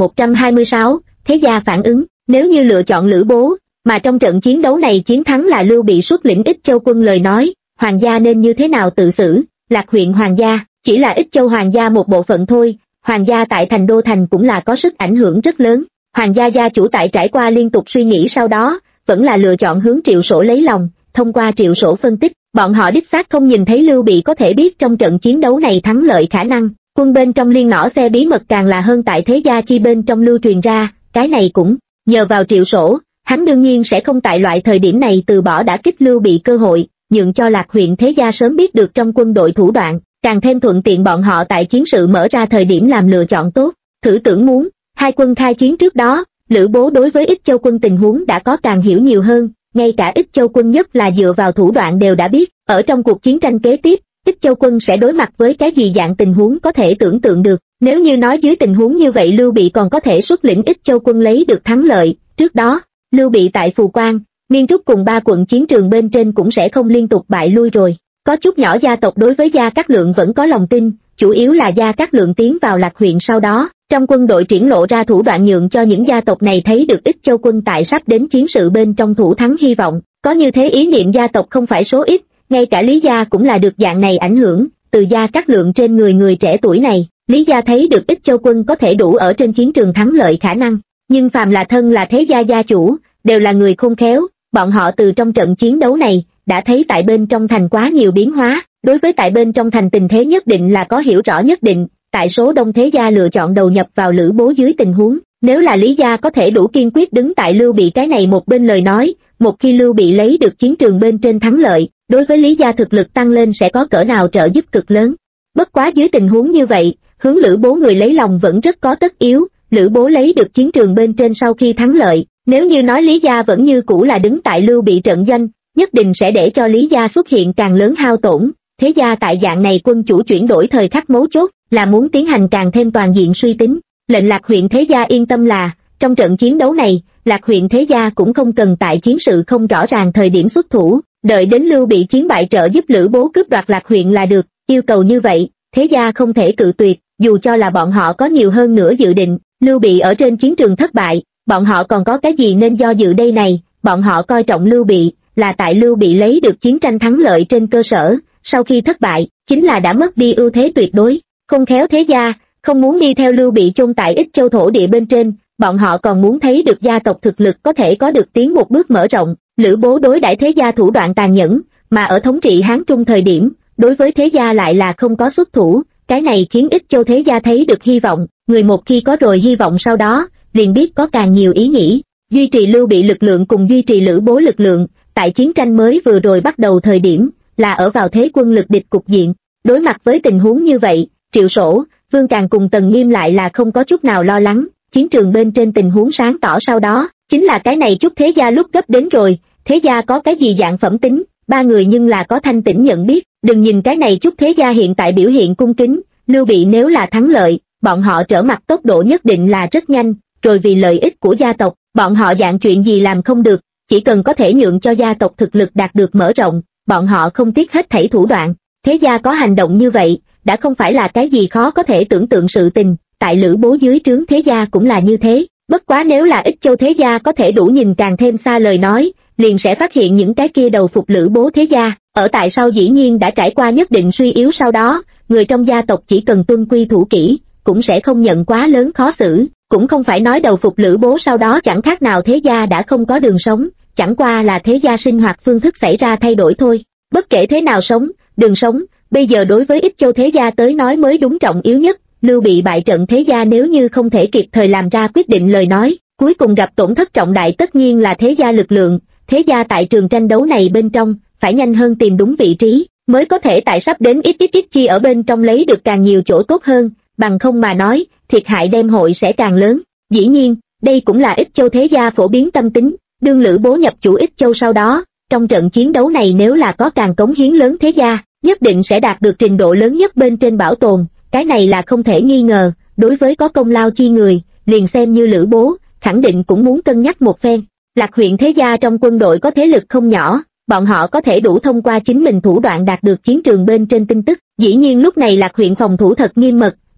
2126, Thế gia phản ứng. Nếu như lựa chọn Lữ Bố, mà trong trận chiến đấu này chiến thắng là Lưu Bị xuất lĩnh Ích Châu quân lời nói, Hoàng gia nên như thế nào tự xử? Lạc huyện Hoàng gia, chỉ là Ích Châu Hoàng gia một bộ phận thôi, Hoàng gia tại thành đô thành cũng là có sức ảnh hưởng rất lớn. Hoàng gia gia chủ tại trải qua liên tục suy nghĩ sau đó, vẫn là lựa chọn hướng Triệu Sổ lấy lòng, thông qua Triệu Sổ phân tích, bọn họ đích xác không nhìn thấy Lưu Bị có thể biết trong trận chiến đấu này thắng lợi khả năng, quân bên trong liên nỏ xe bí mật càng là hơn tại thế gia chi bên trong lưu truyền ra, cái này cũng nhờ vào Triệu Sổ, hắn đương nhiên sẽ không tại loại thời điểm này từ bỏ đả kích Lưu Bị cơ hội, nhượng cho Lạc huyện thế gia sớm biết được trong quân đội thủ đoạn, càng thêm thuận tiện bọn họ tại chiến sự mở ra thời điểm làm lựa chọn tốt. Thử tưởng muốn, hai quân khai chiến trước đó, Lữ Bố đối với Ích Châu quân tình huống đã có càng hiểu nhiều hơn, ngay cả Ích Châu quân nhất là dựa vào thủ đoạn đều đã biết, ở trong cuộc chiến tranh kế tiếp, Ích Châu quân sẽ đối mặt với cái gì dạng tình huống có thể tưởng tượng được. Nếu như nói dưới tình huống như vậy Lưu Bị còn có thể xuất lĩnh Ích Châu quân lấy được thắng lợi, trước đó, Lưu Bị tại Phù Quang, Miên Trúc cùng 3 quận chiến trường bên trên cũng sẽ không liên tục bại lui rồi. Có chút nhỏ gia tộc đối với Gia Cát Lượng vẫn có lòng tin, chủ yếu là Gia Cát Lượng tiến vào Lạc huyện sau đó, trong quân đội triển lộ ra thủ đoạn nhượng cho những gia tộc này thấy được Ích Châu quân tại sắp đến chiến sự bên trong thủ thắng hy vọng. Có như thế ý niệm gia tộc không phải số ít, ngay cả Lý Gia cũng là được dạng này ảnh hưởng, từ Gia Cát Lượng trên người trẻ tuổi này, Lý Gia thấy được Ích Châu quân có thể đủ ở trên chiến trường thắng lợi khả năng, nhưng phàm là thân là thế gia gia chủ, đều là người khôn khéo, bọn họ từ trong trận chiến đấu này, đã thấy tại bên trong thành quá nhiều biến hóa, đối với tại bên trong thành tình thế nhất định là có hiểu rõ nhất định, tại số đông thế gia lựa chọn đầu nhập vào Lữ Bố dưới tình huống, nếu là Lý Gia có thể đủ kiên quyết đứng tại Lưu Bị cái này một bên lời nói, một khi Lưu Bị lấy được chiến trường bên trên thắng lợi, đối với Lý Gia thực lực tăng lên sẽ có cỡ nào trợ giúp cực lớn. Bất quá dưới tình huống như vậy, hướng Lữ Bố người lấy lòng vẫn rất có tất yếu, Lữ Bố lấy được chiến trường bên trên sau khi thắng lợi, nếu như nói Lý Gia vẫn như cũ là đứng tại Lưu Bị trận doanh, nhất định sẽ để cho Lý Gia xuất hiện càng lớn hao tổn. Thế gia tại dạng này quân chủ chuyển đổi thời khắc mấu chốt, là muốn tiến hành càng thêm toàn diện suy tính. Lệnh Lạc huyện thế gia yên tâm là, trong trận chiến đấu này, Lạc huyện thế gia cũng không cần tại chiến sự không rõ ràng thời điểm xuất thủ, đợi đến Lưu Bị chiến bại trợ giúp Lữ Bố cướp đoạt Lạc huyện là được. Yêu cầu như vậy, thế gia không thể cự tuyệt, dù cho là bọn họ có nhiều hơn nữa dự định, Lưu Bị ở trên chiến trường thất bại, bọn họ còn có cái gì nên do dự đây này, bọn họ coi trọng Lưu Bị, là tại Lưu Bị lấy được chiến tranh thắng lợi trên cơ sở, sau khi thất bại, chính là đã mất đi ưu thế tuyệt đối, không khéo thế gia, không muốn đi theo Lưu Bị chôn tại Ích Châu thổ địa bên trên, bọn họ còn muốn thấy được gia tộc thực lực có thể có được tiến một bước mở rộng. Lữ Bố đối đãi thế gia thủ đoạn tàn nhẫn, mà ở thống trị Hán Trung thời điểm, đối với thế gia lại là không có xuất thủ, cái này khiến Ích Châu thế gia thấy được hy vọng, người một khi có rồi hy vọng sau đó, liền biết có càng nhiều ý nghĩ, duy trì Lưu Bị lực lượng cùng duy trì Lữ Bố lực lượng, tại chiến tranh mới vừa rồi bắt đầu thời điểm, là ở vào thế quân lực địch cục diện, đối mặt với tình huống như vậy, Triệu Sổ, Vương Càng cùng Tần Nghiêm lại là không có chút nào lo lắng, chiến trường bên trên tình huống sáng tỏ sau đó, chính là cái này chút thế gia lúc gấp đến rồi, thế gia có cái gì dạng phẩm tính, 3 người nhưng là có thanh tĩnh nhận biết, đừng nhìn cái này chút thế gia hiện tại biểu hiện cung kính, Lưu Bị nếu là thắng lợi, bọn họ trở mặt tốc độ nhất định là rất nhanh, rồi vì lợi ích của gia tộc, bọn họ dạng chuyện gì làm không được, chỉ cần có thể nhượng cho gia tộc thực lực đạt được mở rộng, bọn họ không tiếc hết thảy thủ đoạn, thế gia có hành động như vậy, đã không phải là cái gì khó có thể tưởng tượng sự tình, tại Lữ Bố dưới trướng thế gia cũng là như thế, bất quá nếu là Ích Châu thế gia có thể đủ nhìn càng thêm xa lời nói, liền sẽ phát hiện những cái kia đầu phục Lữ Bố thế gia, ở tại sau dĩ nhiên đã trải qua nhất định suy yếu sau đó, người trong gia tộc chỉ cần tuân quy thủ kỹ, cũng sẽ không nhận quá lớn khó xử, cũng không phải nói đầu phục Lữ Bố sau đó chẳng khác nào thế gia đã không có đường sống, chẳng qua là thế gia sinh hoạt phương thức xảy ra thay đổi thôi, bất kể thế nào sống, đường sống, bây giờ đối với Ích Châu thế gia tới nói mới đúng trọng yếu nhất, Lưu Bị bại trận thế gia nếu như không thể kịp thời làm ra quyết định lời nói, cuối cùng gặp tổn thất trọng đại tất nhiên là thế gia lực lượng, thế gia tại trường tranh đấu này bên trong, phải nhanh hơn tìm đúng vị trí, mới có thể tại sắp đến ít chi ở bên trong lấy được càng nhiều chỗ tốt hơn, bằng không mà nói, thiệt hại đem hội sẽ càng lớn. Dĩ nhiên, đây cũng là Ích Châu thế gia phổ biến tâm tính, đương Lữ Bố nhập chủ Ích Châu sau đó, trong trận chiến đấu này nếu là có càng cống hiến lớn thế gia, nhất định sẽ đạt được trình độ lớn nhất bên trên bảo tồn, cái này là không thể nghi ngờ, đối với có công lao chi người, liền xem như Lữ Bố, khẳng định cũng muốn cân nhắc một phen. Lạc huyện thế gia trong quân đội có thế lực không nhỏ, bọn họ có thể đủ thông qua chính mình thủ đoạn đạt được chiến trường bên trên tin tức, dĩ nhiên lúc này Lạc huyện phòng thủ thật nghiêm mật,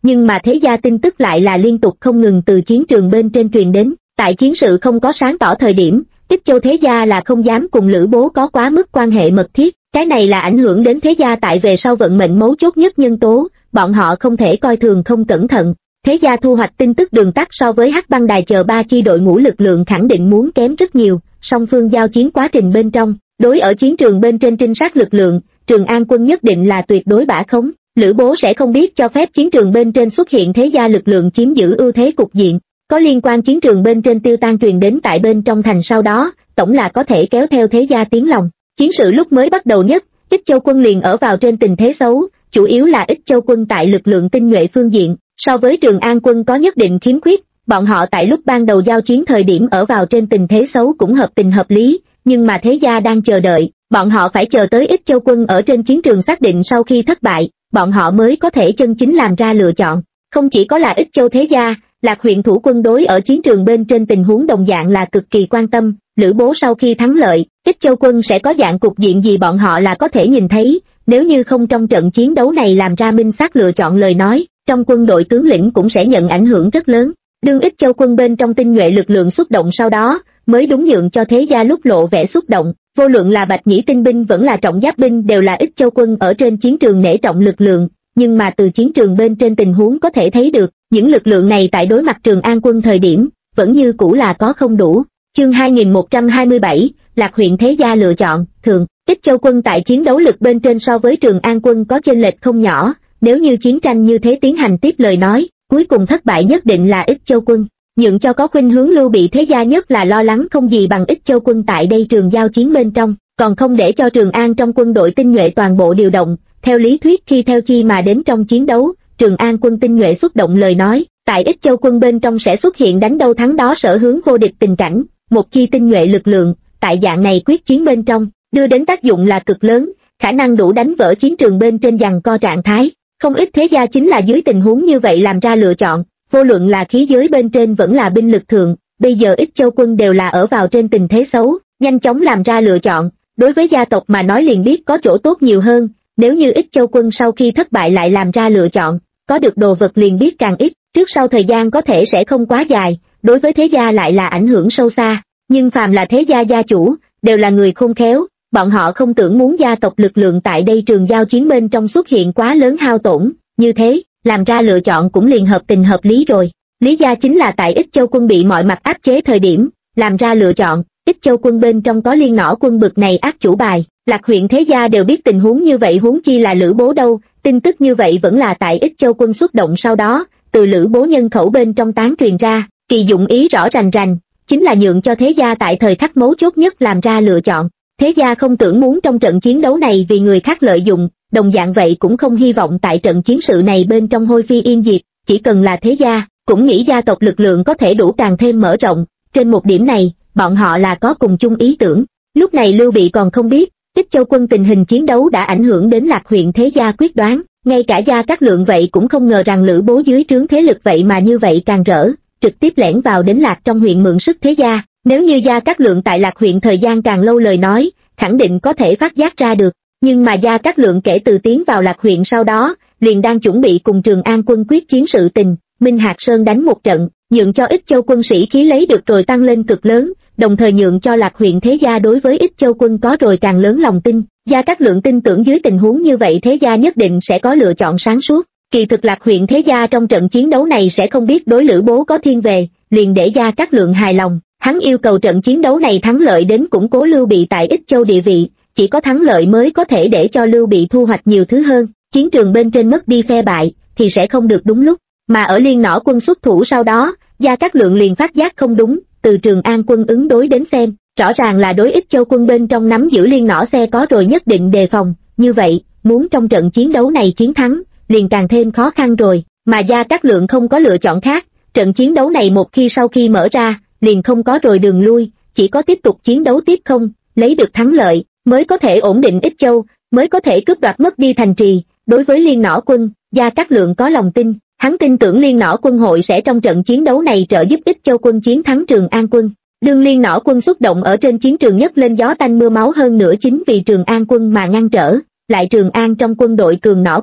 nhưng mà thế gia tin tức lại là liên tục không ngừng từ chiến trường bên trên truyền đến. Tại chiến sự không có sáng tỏ thời điểm, Ích Châu thế gia là không dám cùng Lữ Bố có quá mức quan hệ mật thiết, cái này là ảnh hưởng đến thế gia tại về sau vận mệnh mấu chốt nhất nhân tố, bọn họ không thể coi thường không cẩn thận. Thế gia thu hoạch tin tức đường tắt so với Hắc Băng Đài chờ ba chi đội ngũ lực lượng khẳng định muốn kém rất nhiều, song phương giao chiến quá trình bên trong, đối ở chiến trường bên trên trinh sát lực lượng, Trường An quân nhất định là tuyệt đối bả khống, Lữ Bố sẽ không biết cho phép chiến trường bên trên xuất hiện thế gia lực lượng chiếm giữ ưu thế cục diện. Có liên quan chiến trường bên trên tiêu tan truyền đến tại bên trong thành sau đó, tổng là có thể kéo theo thế gia tiếng lòng. Chiến sự lúc mới bắt đầu nhất, Ích Châu quân liền ở vào trên tình thế xấu, chủ yếu là Ích Châu quân tại lực lượng tinh nhuệ phương diện, so với Trường An quân có nhất định khiếm khuyết, bọn họ tại lúc ban đầu giao chiến thời điểm ở vào trên tình thế xấu cũng hợp tình hợp lý, nhưng mà thế gia đang chờ đợi, bọn họ phải chờ tới Ích Châu quân ở trên chiến trường xác định sau khi thất bại, bọn họ mới có thể chân chính làm ra lựa chọn. Không chỉ có là Ích Châu thế gia, Lạc huyện thủ quân đối ở chiến trường bên trên tình huống đồng dạng là cực kỳ quan tâm, Lữ Bố sau khi thắng lợi, Ích Châu quân sẽ có dạng cục diện gì bọn họ là có thể nhìn thấy, nếu như không trong trận chiến đấu này làm ra minh xác lựa chọn lời nói, trong quân đội tướng lĩnh cũng sẽ nhận ảnh hưởng rất lớn. Đương Ích Châu quân bên trong tinh nhuệ lực lượng xuất động sau đó, mới đúng nhượng cho thế gia lúc lộ vẻ xúc động, vô luận là Bạch Nhĩ tinh binh vẫn là trọng giáp binh đều là Ích Châu quân ở trên chiến trường nể trọng lực lượng, nhưng mà từ chiến trường bên trên tình huống có thể thấy được, những lực lượng này tại đối mặt Trường An quân thời điểm, vẫn như cũ là có không đủ. Chương 2127, Lạc huyện thế gia lựa chọn, thường, Ích Châu quân tại chiến đấu lực bên trên so với Trường An quân có chênh lệch không nhỏ, nếu như chiến tranh như thế tiến hành tiếp lời nói, cuối cùng thất bại nhất định là Ích Châu quân. Nhượng cho có khuynh hướng lưu bị thế gia nhất là lo lắng không gì bằng Ích Châu quân tại đây trường giao chiến bên trong, còn không để cho Trường An trong quân đội tinh nhuệ toàn bộ điều động, theo lý thuyết khi theo chi mà đến trong chiến đấu, Trường An quân tinh nhuệ xuất động lời nói, tại Ích Châu quân bên trong sẽ xuất hiện đánh đâu thắng đó sở hướng vô địch tình cảnh, một chi tinh nhuệ lực lượng, tại dạng này quyết chiến bên trong, đưa đến tác dụng là cực lớn, khả năng đủ đánh vỡ chiến trường bên trên giằng co trạng thái. Không ít thế gia chính là dưới tình huống như vậy làm ra lựa chọn, vô luận là khí giới bên trên vẫn là binh lực thượng, bây giờ Ích Châu quân đều là ở vào trên tình thế xấu, nhanh chóng làm ra lựa chọn, đối với gia tộc mà nói liền biết có chỗ tốt nhiều hơn, nếu như Ích Châu quân sau khi thất bại lại làm ra lựa chọn, có được đồ vật liền biết càng ít, trước sau thời gian có thể sẽ không quá dài, đối với thế gia lại là ảnh hưởng sâu xa, nhưng phàm là thế gia gia chủ, đều là người khôn khéo, bọn họ không tưởng muốn gia tộc lực lượng tại đây trường giao chiến bên trong xuất hiện quá lớn hao tổn, như thế, làm ra lựa chọn cũng liền hợp tình hợp lý rồi. Lý gia chính là tại Ích Châu quân bị mọi mặt áp chế thời điểm, làm ra lựa chọn, Ích Châu quân bên trong có Liên Nỏ quân bực này ác chủ bài, Lạc huyện thế gia đều biết tình huống như vậy huống chi là Lữ Bố đâu, tin tức như vậy vẫn là tại Ích Châu quân xuất động sau đó, từ Lữ Bố nhân khẩu bên trong tán truyền ra, kỳ dụng ý rõ rành rành, chính là nhượng cho thế gia tại thời khắc mấu chốt nhất làm ra lựa chọn. Thế gia không tưởng muốn trong trận chiến đấu này vì người khác lợi dụng, đồng dạng vậy cũng không hy vọng tại trận chiến sự này bên trong hôi phi yên diệt, chỉ cần là thế gia, cũng nghĩ gia tộc lực lượng có thể đủ càng thêm mở rộng, trên một điểm này, bọn họ là có cùng chung ý tưởng. Lúc này Lưu Bị còn không biết, Ích Châu quân tình hình chiến đấu đã ảnh hưởng đến Lạc huyện thế gia quyết đoán, ngay cả Gia Cát Lượng vậy cũng không ngờ rằng Lữ Bố dưới trướng thế lực vậy mà như vậy càng rỡ, trực tiếp lẻn vào đến Lạc trong huyện mượn sức thế gia. Nếu như Gia Cát Lượng tại Lạc huyện thời gian càng lâu lời nói, khẳng định có thể phát giác ra được, nhưng mà Gia Cát Lượng kể từ tiến vào Lạc huyện sau đó, liền đang chuẩn bị cùng Trường An quân quyết chiến sự tình, Minh Hạc Sơn đánh một trận, nhượng cho Ích Châu quân sĩ khí lấy được rồi tăng lên cực lớn, đồng thời nhượng cho Lạc huyện thế gia đối với Ích Châu quân có rồi càng lớn lòng tin. Gia Cát Lượng tin tưởng dưới tình huống như vậy thế gia nhất định sẽ có lựa chọn sáng suốt. Kỳ thực Lạc huyện thế gia trong trận chiến đấu này sẽ không biết đối Lữ Bố có thiên về, liền để Gia Cát Lượng hài lòng. Hắn yêu cầu trận chiến đấu này thắng lợi đến củng cố Lưu Bị tại Ích Châu địa vị, chỉ có thắng lợi mới có thể để cho Lưu Bị thu hoạch nhiều thứ hơn. Chiến trường bên trên mất đi phe bại thì sẽ không được đúng lúc, mà ở Liên Nỏ quân xuất thủ sau đó, Gia Cát Lượng liền phát giác không đúng, từ Trường An quân ứng đối đến xem, rõ ràng là đối Ích Châu quân bên trong nắm giữ Liên Nỏ xe có rồi nhất định đề phòng, như vậy, muốn trong trận chiến đấu này chiến thắng, liền càng thêm khó khăn rồi, mà Gia Cát Lượng không có lựa chọn khác, trận chiến đấu này một khi sau khi mở ra, liền không có rồi đường lui, chỉ có tiếp tục chiến đấu tiếp không, lấy được thắng lợi, mới có thể ổn định Ích Châu, mới có thể cướp đoạt mất đi thành trì. Đối với Liên Nỏ quân, Gia Cát Lượng có lòng tin, hắn tin tưởng Liên Nỏ quân hội sẽ trong trận chiến đấu này trợ giúp Ích Châu quân chiến thắng Trường An quân. Đương Liên Nỏ quân xuất động ở trên chiến trường nhất lên gió tanh mưa máu hơn nữa chính vì Trường An quân mà ngăn trở, lại Trường An trong quân đội cường nỏ quân,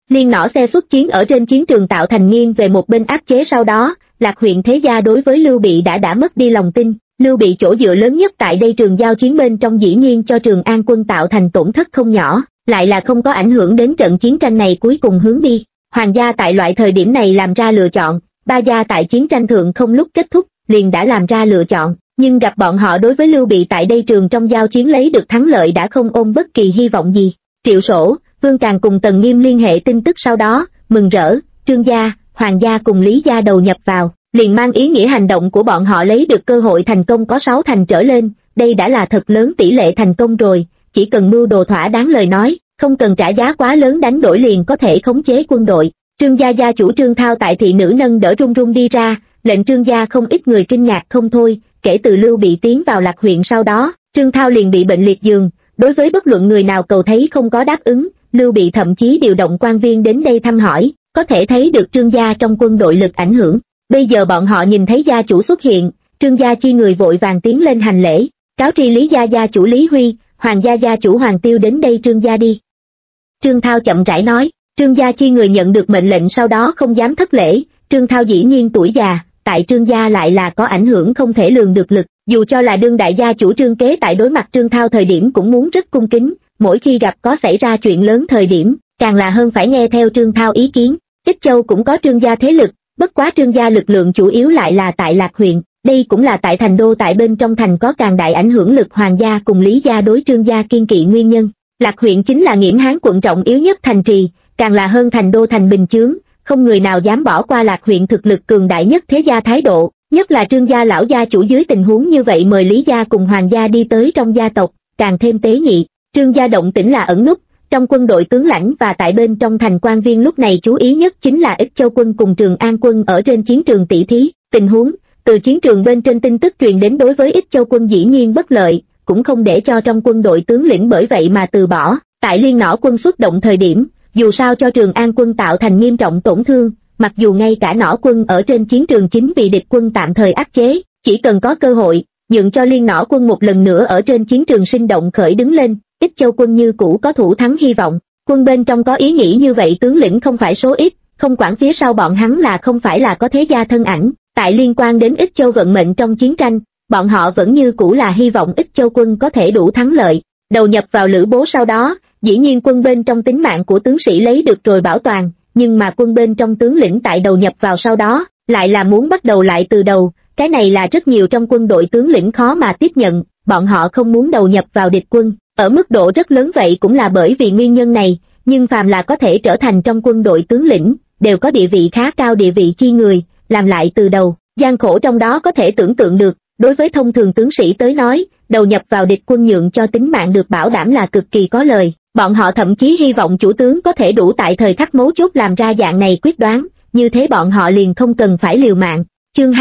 Liên nỏ xe xuất chiến ở trên chiến trường tạo thành nghiêng về một bên áp chế, sau đó Lạc huyện thế gia đối với Lưu Bị đã mất đi lòng tin. Lưu Bị chỗ dựa lớn nhất tại đây trường giao chiến bên trong dĩ nhiên cho Trường An quân tạo thành tổn thất không nhỏ, lại là không có ảnh hưởng đến trận chiến tranh này cuối cùng hướng đi. Hoàng gia tại loại thời điểm này làm ra lựa chọn, ba gia tại chiến tranh thượng không lúc kết thúc liền đã làm ra lựa chọn, nhưng gặp bọn họ đối với Lưu Bị tại đây trường trong giao chiến lấy được thắng lợi đã không ôm bất kỳ hy vọng gì. Triệu Sổ, Vương Càng cùng Tần Nghiêm liên hệ tin tức sau đó, mừng rỡ, Trương gia, Hoàng gia cùng Lý gia đầu nhập vào, liền mang ý nghĩa hành động của bọn họ lấy được cơ hội thành công có 6 thành trở lên, đây đã là thật lớn tỷ lệ thành công rồi, chỉ cần mưu đồ thỏa đáng lời nói, không cần trả giá quá lớn đánh đổi liền có thể khống chế quân đội. Trương gia gia chủ Trương Thao tại thị nữ nâng đỡ run run đi ra, lệnh Trương gia không ít người kinh ngạc không thôi, kể từ Lưu Bị tiến vào Lạc huyện sau đó, Trương Thao liền bị bệnh liệt giường, đối với bất luận người nào cầu thấy không có đáp ứng, Lưu Bị thậm chí điều động quan viên đến đây thăm hỏi, có thể thấy được Trương gia trong quân đội lực ảnh hưởng. Bây giờ bọn họ nhìn thấy gia chủ xuất hiện, Trương gia chi người vội vàng tiến lên hành lễ, cáo tri Lý gia gia chủ Lý Huy, Hoàng gia gia chủ Hoàng Tiêu đến đây Trương gia đi. Trương Thao chậm rãi nói, Trương gia chi người nhận được mệnh lệnh sau đó không dám thất lễ, Trương Thao dĩ nhiên tuổi già, tại Trương gia lại là có ảnh hưởng không thể lường được lực, dù cho là đương đại gia chủ Trương Kế tại đối mặt Trương Thao thời điểm cũng muốn rất cung kính, mỗi khi gặp có xảy ra chuyện lớn thời điểm, càng là hơn phải nghe theo Trương Thao ý kiến. Ích Châu cũng có Trương gia thế lực, bất quá Trương gia lực lượng chủ yếu lại là tại Lạc huyện, đây cũng là tại thành đô tại bên trong thành có càng đại ảnh hưởng lực Hoàng gia cùng Lý gia đối Trương gia kiên kỵ nguyên nhân. Lạc huyện chính là Nghiễm Hán quận trọng yếu nhất thành trì, càng là hơn thành đô thành bình chướng, không người nào dám bỏ qua Lạc huyện thực lực cường đại nhất thế gia thái độ, nhất là Trương gia lão gia chủ dưới tình huống như vậy mời Lý gia cùng Hoàng gia đi tới trong gia tộc, càng thêm tế nhị. Trương gia động tĩnh là ẩn núp, trong quân đội tướng lãnh và tại bên trong thành quan viên lúc này chú ý nhất chính là Ích Châu quân cùng Trường An quân ở trên chiến trường tỷ thí, tình huống từ chiến trường bên trên tin tức truyền đến đối với Ích Châu quân dĩ nhiên bất lợi, cũng không để cho trong quân đội tướng lĩnh bởi vậy mà từ bỏ. Tại Liên Nỏ quân xuất động thời điểm, dù sao cho Trường An quân tạo thành nghiêm trọng tổn thương, mặc dù ngay cả Nỏ quân ở trên chiến trường chính vì địch quân tạm thời áp chế, chỉ cần có cơ hội, nhượng cho Liên Nỏ quân một lần nữa ở trên chiến trường sinh động khởi đứng lên, Ích Châu quân như cũ có thủ thắng hy vọng. Quân bên trong có ý nghĩ như vậy tướng lĩnh không phải số ít, không quản phía sau bọn hắn là không phải là có thế gia thân ảnh, tại liên quan đến Ích Châu vận mệnh trong chiến tranh, bọn họ vẫn như cũ là hy vọng Ích Châu quân có thể đủ thắng lợi. Đầu nhập vào Lữ Bố sau đó, dĩ nhiên quân bên trong tính mạng của tướng sĩ lấy được rồi bảo toàn, nhưng mà quân bên trong tướng lĩnh tại đầu nhập vào sau đó, lại là muốn bắt đầu lại từ đầu, cái này là rất nhiều trong quân đội tướng lĩnh khó mà tiếp nhận, bọn họ không muốn đầu nhập vào địch quân, ở mức độ rất lớn vậy cũng là bởi vì nguyên nhân này, nhưng phàm là có thể trở thành trong quân đội tướng lĩnh, đều có địa vị khá cao địa vị chi người, làm lại từ đầu, gian khổ trong đó có thể tưởng tượng được, đối với thông thường tướng sĩ tới nói, đầu nhập vào địch quân nhượng cho tính mạng được bảo đảm là cực kỳ có lời, bọn họ thậm chí hy vọng chủ tướng có thể đủ tại thời khắc mấu chốt làm ra dạng này quyết đoán, như thế bọn họ liền không cần phải liều mạng. Chương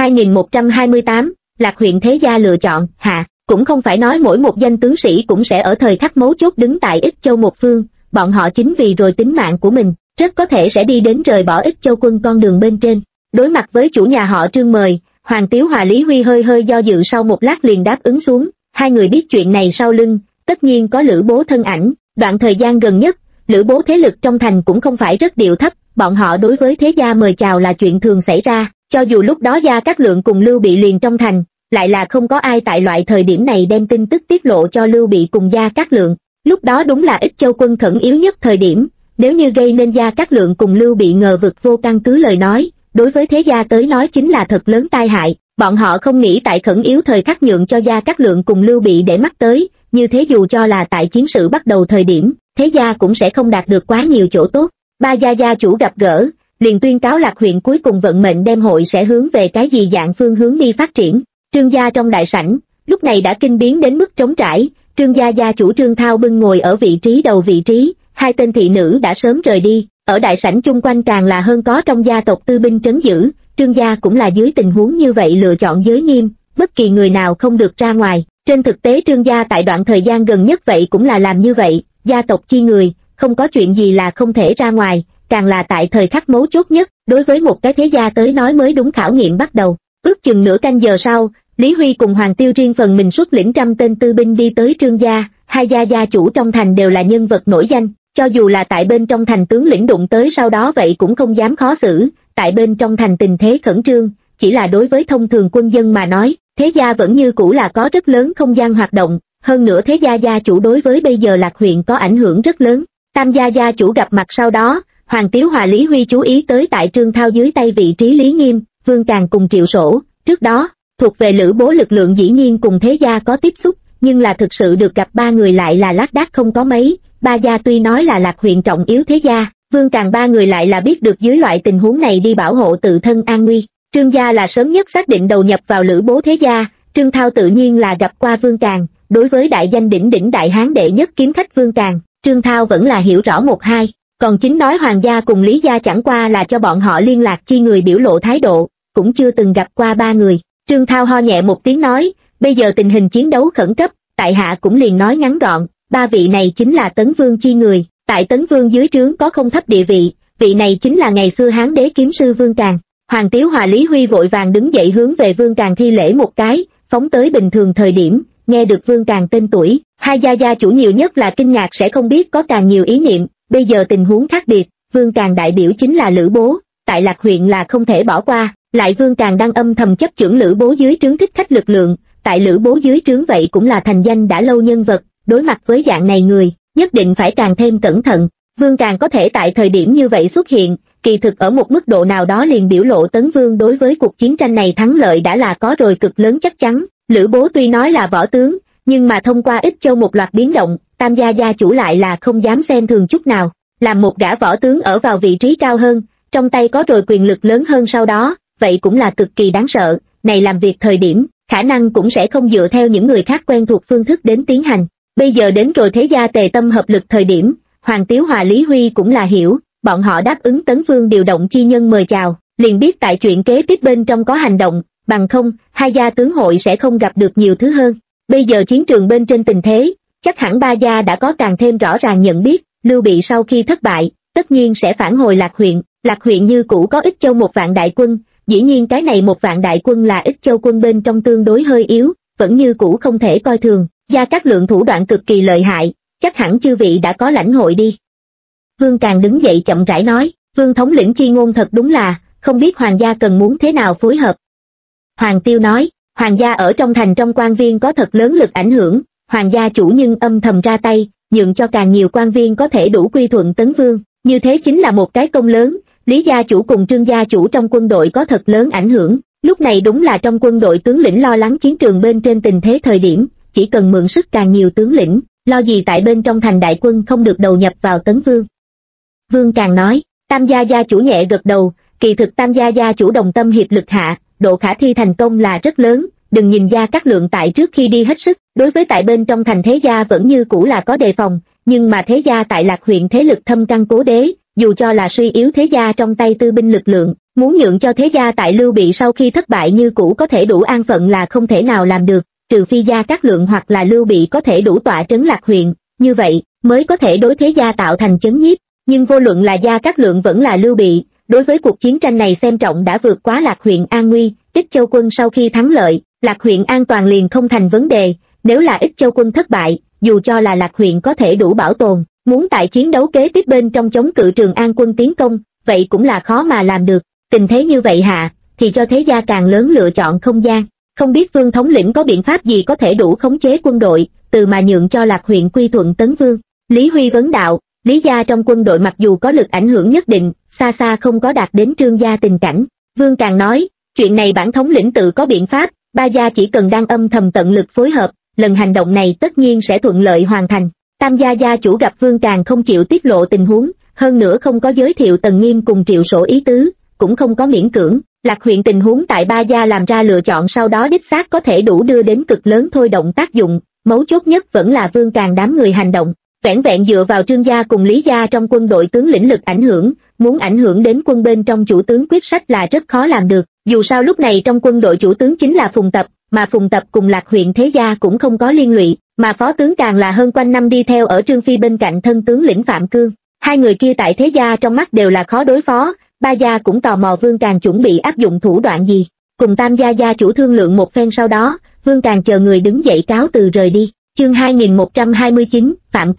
2128, Lạc huyện thế gia lựa chọn, hạ, cũng không phải nói mỗi một danh tướng sĩ cũng sẽ ở thời khắc mấu chốt đứng tại Ích Châu một phương, bọn họ chính vì rồi tính mạng của mình, rất có thể sẽ đi đến rời bỏ Ích Châu quân con đường bên trên. Đối mặt với chủ nhà họ Trương mời, Hoàng Tiếu Hòa Lý Huy hơi do dự sau một lát liền đáp ứng xuống, hai người biết chuyện này sau lưng, tất nhiên có Lữ Bố thân ảnh, đoạn thời gian gần nhất, Lữ Bố thế lực trong thành cũng không phải rất điệu thấp, bọn họ đối với thế gia mời chào là chuyện thường xảy ra, cho dù lúc đó Gia Cát Lượng cùng Lưu Bị liền trong thành, lại là không có ai tại loại thời điểm này đem tin tức tiết lộ cho Lưu Bị cùng Gia Cát Lượng, lúc đó đúng là Ích Châu quân khẩn yếu nhất thời điểm, nếu như gây nên Gia Cát Lượng cùng Lưu Bị ngờ vực vô căn cứ lời nói, đối với thế gia tới nói chính là thật lớn tai hại, bọn họ không nghĩ tại khẩn yếu thời khắc nhượng cho Gia Cát Lượng cùng Lưu Bị để mắt tới, như thế dù cho là tại chiến sự bắt đầu thời điểm, thế gia cũng sẽ không đạt được quá nhiều chỗ tốt. Ba gia gia chủ gặp gỡ, liền tuyên cáo Lạc huyện cuối cùng vận mệnh đêm hội sẽ hướng về cái gì dạng phương hướng đi phát triển. Trương gia trong đại sảnh, lúc này đã kinh biến đến mức trống trải, Trương gia gia chủ Trương Thao bưng ngồi ở vị trí đầu vị trí, hai tên thị nữ đã sớm rời đi, ở đại sảnh chung quanh càng là hơn có trong gia tộc tư binh trấn giữ, Trương gia cũng là dưới tình huống như vậy lựa chọn giới nghiêm, bất kỳ người nào không được ra ngoài. Trên thực tế Trương gia tại đoạn thời gian gần nhất vậy cũng là làm như vậy, gia tộc chi người, không có chuyện gì là không thể ra ngoài, càng là tại thời khắc mấu chốt nhất, đối với một cái thế gia tới nói mới đúng khảo nghiệm bắt đầu. Ước chừng nửa canh giờ sau, Lý Huy cùng Hoàng Tiêu riêng phần mình xuất lĩnh 100 tên tư binh đi tới Trương gia, hai gia gia chủ trong thành đều là nhân vật nổi danh, cho dù là tại bên trong thành tướng lĩnh đụng tới sau đó vậy cũng không dám khó xử, tại bên trong thành tình thế khẩn trương, chỉ là đối với thông thường quân dân mà nói, thế gia vẫn như cũ là có rất lớn không gian hoạt động, hơn nữa thế gia gia chủ đối với bây giờ Lạc huyện có ảnh hưởng rất lớn. Tam gia gia chủ gặp mặt sau đó, Hoàng Tiếu Hòa Lý Huy chú ý tới tại Trương Thao dưới tay vị trí Lý Nghiêm, Vương Càng cùng Triệu Sổ, trước đó, thuộc về Lữ Bố lực lượng dĩ nhiên cùng thế gia có tiếp xúc, nhưng là thực sự được gặp ba người lại là lác đác không có mấy, ba gia tuy nói là Lạc huyện trọng yếu thế gia, Vương Càng ba người lại là biết được dưới loại tình huống này đi bảo hộ tự thân an nguy. Trương gia là sớm nhất xác định đầu nhập vào Lữ Bố thế gia, Trương Thao tự nhiên là gặp qua Vương Càng, đối với đại danh đỉnh đỉnh đại hán đệ nhất kiếm khách Vương Càng, Trương Thao vẫn là hiểu rõ một hai, còn chính nói Hoàng gia cùng Lý gia chẳng qua là cho bọn họ liên lạc chi người biểu lộ thái độ, cũng chưa từng gặp qua ba người. Trương Thao ho nhẹ một tiếng nói, bây giờ tình hình chiến đấu khẩn cấp, tại hạ cũng liền nói ngắn gọn, ba vị này chính là Tấn Vương chi người, tại Tấn Vương dưới trướng có không thấp địa vị, vị này chính là ngày xưa Hán đế kiếm sư Vương Càng. Hoàng Tiếu Hòa Lý Huy vội vàng đứng dậy hướng về Vương Càng thi lễ một cái, phóng tới bình thường thời điểm, nghe được Vương Càng tên tuổi, hai gia gia chủ nhiều nhất là kinh ngạc sẽ không biết có càng nhiều ý niệm, bây giờ tình huống khác biệt, Vương Càng đại biểu chính là Lữ Bố, tại Lạc huyện là không thể bỏ qua, lại Vương Càng đang âm thầm chấp chưởng Lữ Bố dưới trướng thích khách lực lượng, tại Lữ Bố dưới trướng vậy cũng là thành danh đã lâu nhân vật, đối mặt với dạng này người, nhất định phải càng thêm cẩn thận. Vương Càng có thể tại thời điểm như vậy xuất hiện, kỳ thực ở một mức độ nào đó liền biểu lộ Tấn Vương đối với cuộc chiến tranh này thắng lợi đã là có rồi cực lớn chắc chắn. Lữ Bố tuy nói là võ tướng, nhưng mà thông qua Ích Châu một loạt biến động, Tam gia gia chủ lại là không dám xem thường chút nào, làm một gã võ tướng ở vào vị trí cao hơn, trong tay có rồi quyền lực lớn hơn sau đó, vậy cũng là cực kỳ đáng sợ, này làm việc thời điểm, khả năng cũng sẽ không dựa theo những người khác quen thuộc phương thức đến tiến hành. Bây giờ đến rồi thế gia tề tâm hợp lực thời điểm, Hoàng Tiếu Hòa Lý Huy cũng là hiểu, bọn họ đáp ứng Tấn Vương điều động chi nhân mời chào, liền biết tại chuyện kế tiếp bên trong có hành động, bằng không, hai gia tướng hội sẽ không gặp được nhiều thứ hơn. Bây giờ chiến trường bên trên tình thế, chắc hẳn ba gia đã có càng thêm rõ ràng nhận biết, Lưu Bị sau khi thất bại, tất nhiên sẽ phản hồi Lạc huyện như cũ có Ích Châu một vạn đại quân, dĩ nhiên cái này một vạn đại quân là Ích Châu quân bên trong tương đối hơi yếu, vẫn như cũ không thể coi thường, Gia Cát Lượng thủ đoạn cực kỳ lợi hại, chắc hẳn chư vị đã có lãnh hội đi. Vương Càng đứng dậy chậm rãi nói, Vương thống lĩnh chi ngôn thật đúng là, không biết Hoàng gia cần muốn thế nào phối hợp. Hoàng Tiêu nói, Hoàng gia ở trong thành trong quan viên có thật lớn lực ảnh hưởng, Hoàng gia chủ nhưng âm thầm ra tay, nhượng cho càng nhiều quan viên có thể đủ quy thuận Tấn Vương, như thế chính là một cái công lớn. Lý gia chủ cùng Trương gia chủ trong quân đội có thật lớn ảnh hưởng, lúc này đúng là trong quân đội tướng lĩnh lo lắng chiến trường bên trên tình thế thời điểm, chỉ cần mượn sức càng nhiều tướng lĩnh, lo gì tại bên trong thành đại quân không được đầu nhập vào Tấn Vương. Vương Càng nói, Tam gia gia chủ nhẹ gật đầu, kỳ thực Tam gia gia chủ đồng tâm hiệp lực hạ, độ khả thi thành công là rất lớn, đừng nhìn Gia Cát Lượng tại trước khi đi hết sức, đối với tại bên trong thành thế gia vẫn như cũ là có đề phòng, nhưng mà thế gia tại Lạc huyện thế lực thâm căn cố đế, dù cho là suy yếu thế gia trong tay tư binh lực lượng, muốn nhượng cho thế gia tại Lưu Bị sau khi thất bại như cũ có thể đủ an phận là không thể nào làm được, trừ phi Gia Cát Lượng hoặc là Lưu Bị có thể đủ tọa trấn Lạc huyện, như vậy mới có thể đối thế gia tạo thành chấn nhiếp, nhưng vô luận là Gia Cát Lượng vẫn là Lưu Bị, đối với cuộc chiến tranh này xem trọng đã vượt quá Lạc huyện an nguy. Ích Châu quân sau khi thắng lợi, Lạc huyện an toàn liền không thành vấn đề, nếu là Ích Châu quân thất bại, dù cho là Lạc huyện có thể đủ bảo tồn, muốn tại chiến đấu kế tiếp bên trong chống cự Trường An quân tiến công, vậy cũng là khó mà làm được. Tình thế như vậy hạ, thì cho thế gia càng lớn lựa chọn không gian. Không biết Vương thống lĩnh có biện pháp gì có thể đủ khống chế quân đội, từ mà nhượng cho Lạc huyện quy thuận Tấn Vương. Lý Huy vấn đạo, Lý gia trong quân đội mặc dù có lực ảnh hưởng nhất định, xa xa không có đạt đến Trương gia tình cảnh. Vương Càng nói, chuyện này bản thống lĩnh tự có biện pháp, ba gia chỉ cần đang âm thầm tận lực phối hợp, lần hành động này tất nhiên sẽ thuận lợi hoàn thành. Tam gia gia chủ gặp Vương Càng không chịu tiết lộ tình huống, hơn nữa không có giới thiệu Tần Nghiêm cùng Triệu Sổ ý tứ, cũng không có miễn cưỡng. Lạc huyện tình huống tại ba gia làm ra lựa chọn sau đó đích xác có thể đủ đưa đến cực lớn thôi động tác dụng, mấu chốt nhất vẫn là Vương Càng đám người hành động. Vẻn vẹn dựa vào Trương gia cùng Lý gia trong quân đội tướng lĩnh lực ảnh hưởng, muốn ảnh hưởng đến quân bên trong chủ tướng quyết sách là rất khó làm được. Dù sao lúc này trong quân đội chủ tướng chính là Phùng Tập, mà Phùng Tập cùng Lạc huyện thế gia cũng không có liên lụy, mà phó tướng càng là hơn quanh năm đi theo ở Trương Phi bên cạnh thân tướng lĩnh Phạm Cương. Hai người kia tại thế gia trong mắt đều là khó đối phó, ba gia cũng tò mò Vương Càng chuẩn bị áp dụng thủ đoạn gì. Cùng Tam gia gia chủ thương lượng một phen sau đó, Vương Càng chờ người đứng dậy cáo từ rời đi. Chương 2129, Phạm Cương.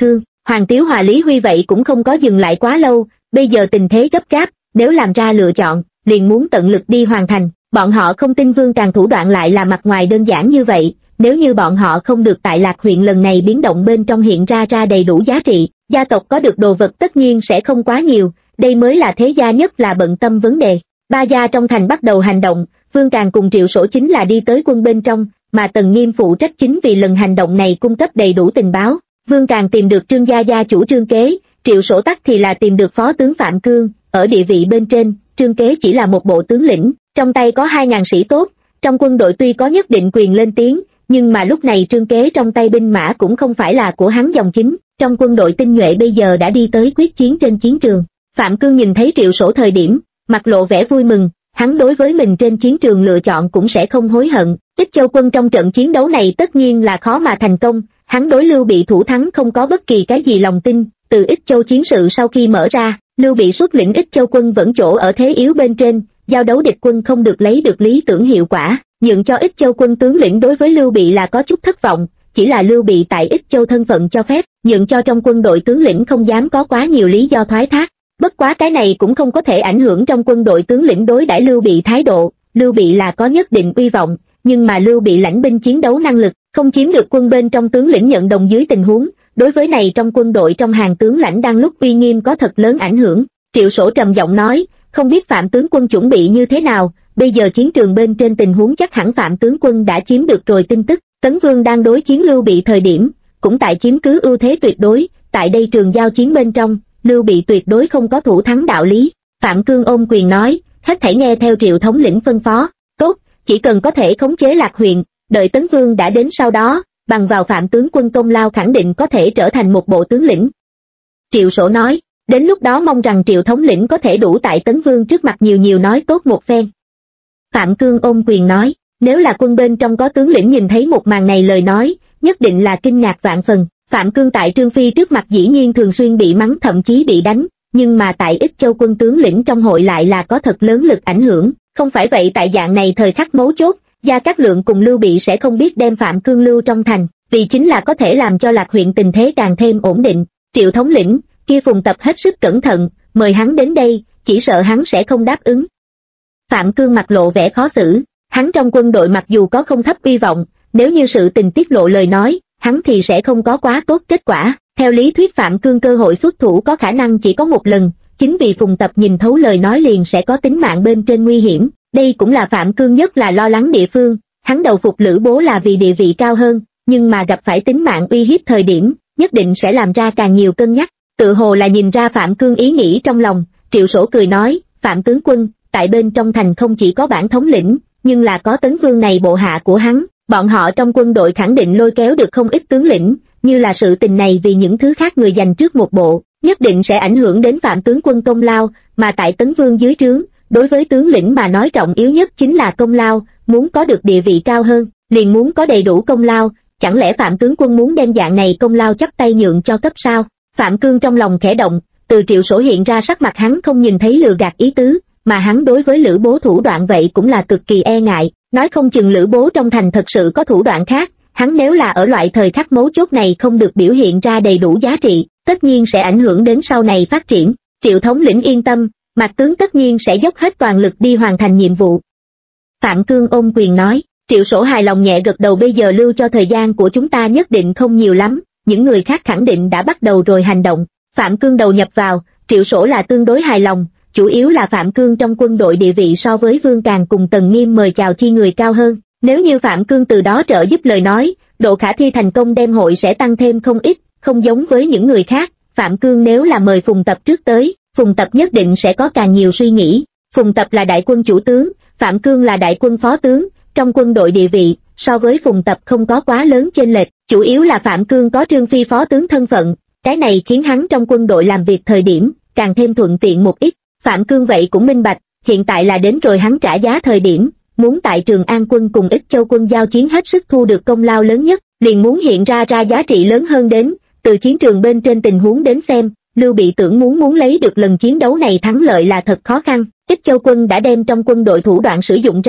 Hoàng Tiếu Hòa Lý Huy vậy cũng không có dừng lại quá lâu, bây giờ tình thế gấp gáp, nếu làm ra lựa chọn, liền muốn tận lực đi hoàn thành. Bọn họ không tin Vương Càng thủ đoạn lại là mặt ngoài đơn giản như vậy, nếu như bọn họ không được tại Lạc huyện lần này biến động bên trong hiện ra đầy đủ giá trị, gia tộc có được đồ vật tất nhiên sẽ không quá nhiều, đây mới là thế gia nhất là bận tâm vấn đề. Ba gia trong thành bắt đầu hành động, Vương Càng cùng Triệu Sổ chính là đi tới quân bên trong, mà Tần Nghiêm phụ trách chính vì lần hành động này cung cấp đầy đủ tình báo. Vương Càng tìm được Trương gia gia chủ Trương Kế, Triệu Sổ tắc thì là tìm được phó tướng Phạm Cương. Ở địa vị bên trên, Trương Kế chỉ là một bộ tướng lĩnh, trong tay có 2.000 sĩ tốt, trong quân đội tuy có nhất định quyền lên tiếng, nhưng mà lúc này Trương Kế trong tay binh mã cũng không phải là của hắn dòng chính, trong quân đội tinh nhuệ bây giờ đã đi tới quyết chiến trên chiến trường. Phạm Cương nhìn thấy Triệu Sổ thời điểm, mặt lộ vẻ vui mừng, hắn đối với mình trên chiến trường lựa chọn cũng sẽ không hối hận. Ích Châu quân trong trận chiến đấu này tất nhiên là khó mà thành công, hắn đối Lưu Bị thủ thắng không có bất kỳ cái gì lòng tin. Từ Ích Châu chiến sự sau khi mở ra, Lưu Bị xuất lĩnh Ích Châu quân vẫn chỗ ở thế yếu bên trên, giao đấu địch quân không được lấy được lý tưởng hiệu quả, nhượng cho Ích Châu quân tướng lĩnh đối với Lưu Bị là có chút thất vọng, chỉ là Lưu Bị tại Ích Châu thân phận cho phép, nhượng cho trong quân đội tướng lĩnh không dám có quá nhiều lý do thoái thác. Bất quá cái này cũng không có thể ảnh hưởng trong quân đội tướng lĩnh đối đãi Lưu Bị thái độ. Lưu Bị là có nhất định uy vọng, nhưng mà Lưu Bị lãnh binh chiến đấu năng lực, không chiếm được quân bên trong tướng lĩnh nhận đồng dưới tình huống, đối với này trong quân đội trong hàng tướng lãnh đang lúc uy nghiêm có thật lớn ảnh hưởng. Triệu Sổ trầm giọng nói, không biết Phạm tướng quân chuẩn bị như thế nào, bây giờ chiến trường bên trên tình huống chắc hẳn Phạm tướng quân đã chiếm được rồi tin tức. Tấn Vương đang đối chiến Lưu Bị thời điểm, cũng tại chiếm cứ ưu thế tuyệt đối, tại đây trường giao chiến bên trong, Lưu Bị tuyệt đối không có thủ thắng đạo lý. Phạm Cương ôm quyền nói, hết thảy nghe theo Triệu thống lĩnh phân phó, tốt, chỉ cần có thể khống chế Lạc huyện, đợi Tấn Vương đã đến sau đó, bằng vào Phạm tướng quân công lao khẳng định có thể trở thành một bộ tướng lĩnh. Triệu Sổ nói, đến lúc đó mong rằng Triệu thống lĩnh có thể đủ tại Tấn Vương trước mặt nhiều nói tốt một phen. Phạm Cương ôm quyền nói, nếu là quân bên trong có tướng lĩnh nhìn thấy một màn này lời nói, nhất định là kinh ngạc vạn phần. Phạm Cương tại Trương Phi trước mặt dĩ nhiên thường xuyên bị mắng thậm chí bị đánh, nhưng mà tại Ích Châu quân tướng lĩnh trong hội lại là có thật lớn lực ảnh hưởng, không phải vậy tại dạng này thời khắc mấu chốt, Gia Cát Lượng cùng Lưu Bị sẽ không biết đem Phạm Cương lưu trong thành, vì chính là có thể làm cho Lạc huyện tình thế càng thêm ổn định. Triệu thống lĩnh, kia Phùng Tập hết sức cẩn thận, mời hắn đến đây, chỉ sợ hắn sẽ không đáp ứng. Phạm Cương mặt lộ vẻ khó xử, hắn trong quân đội mặc dù có không thấp uy vọng, nếu như sự tình tiết lộ lời nói, hắn thì sẽ không có quá tốt kết quả. Theo lý thuyết Phạm Cương cơ hội xuất thủ có khả năng chỉ có một lần, chính vì Phùng Tập nhìn thấu lời nói liền sẽ có tính mạng bên trên nguy hiểm, đây cũng là Phạm Cương nhất là lo lắng địa phương. Hắn đầu phục Lữ Bố là vì địa vị cao hơn, nhưng mà gặp phải tính mạng uy hiếp thời điểm, nhất định sẽ làm ra càng nhiều cân nhắc. Tự hồ là nhìn ra Phạm Cương ý nghĩ trong lòng, Triệu Sổ cười nói, Phạm tướng quân, tại bên trong thành không chỉ có bản thống lĩnh, nhưng là có Tấn Vương này bộ hạ của hắn, bọn họ trong quân đội khẳng định lôi kéo được không ít tướng lĩnh, như là sự tình này vì những thứ khác người giành trước một bộ, nhất định sẽ ảnh hưởng đến Phạm tướng quân công lao, mà tại Tấn Vương dưới trướng, đối với tướng lĩnh mà nói trọng yếu nhất chính là công lao, muốn có được địa vị cao hơn, liền muốn có đầy đủ công lao, chẳng lẽ Phạm tướng quân muốn đem dạng này công lao chắp tay nhượng cho cấp sao? Phạm Cương trong lòng khẽ động, từ Triệu Sổ hiện ra sắc mặt hắn không nhìn thấy lừa gạt ý tứ, mà hắn đối với Lữ Bố thủ đoạn vậy cũng là cực kỳ e ngại, nói không chừng Lữ Bố trong thành thật sự có thủ đoạn khác, hắn nếu là ở loại thời khắc mấu chốt này không được biểu hiện ra đầy đủ giá trị, tất nhiên sẽ ảnh hưởng đến sau này phát triển. Triệu thống lĩnh yên tâm, Mạc tướng tất nhiên sẽ dốc hết toàn lực đi hoàn thành nhiệm vụ. Phạm Cương ôm quyền nói, Triệu Sổ hài lòng nhẹ gật đầu, bây giờ lưu cho thời gian của chúng ta nhất định không nhiều lắm, những người khác khẳng định đã bắt đầu rồi hành động. Phạm Cương đầu nhập vào, Triệu Sổ là tương đối hài lòng, chủ yếu là Phạm Cương trong quân đội địa vị so với Vương Càng cùng Tần Nghiêm mời chào chi người cao hơn. Nếu như Phạm Cương từ đó trợ giúp lời nói, độ khả thi thành công đem hội sẽ tăng thêm không ít, không giống với những người khác. Phạm Cương nếu là mời Phùng Tập trước tới, Phùng Tập nhất định sẽ có càng nhiều suy nghĩ. Phùng Tập là đại quân chủ tướng, Phạm Cương là đại quân phó tướng, trong quân đội địa vị, so với Phùng Tập không có quá lớn chênh lệch, chủ yếu là Phạm Cương có Trương Phi phó tướng thân phận, cái này khiến hắn trong quân đội làm việc thời điểm, càng thêm thuận tiện một ít. Phạm Cương vậy cũng minh bạch, hiện tại là đến rồi hắn trả giá thời điểm, muốn tại Trường An quân cùng Ích Châu quân giao chiến hết sức thu được công lao lớn nhất, liền muốn hiện ra giá trị lớn hơn đến, từ chiến trường bên trên tình huống đến xem, Lưu Bị tưởng muốn lấy được lần chiến đấu này thắng lợi là thật khó khăn. Ích Châu quân đã đem trong quân đội thủ đoạn sử dụng ra,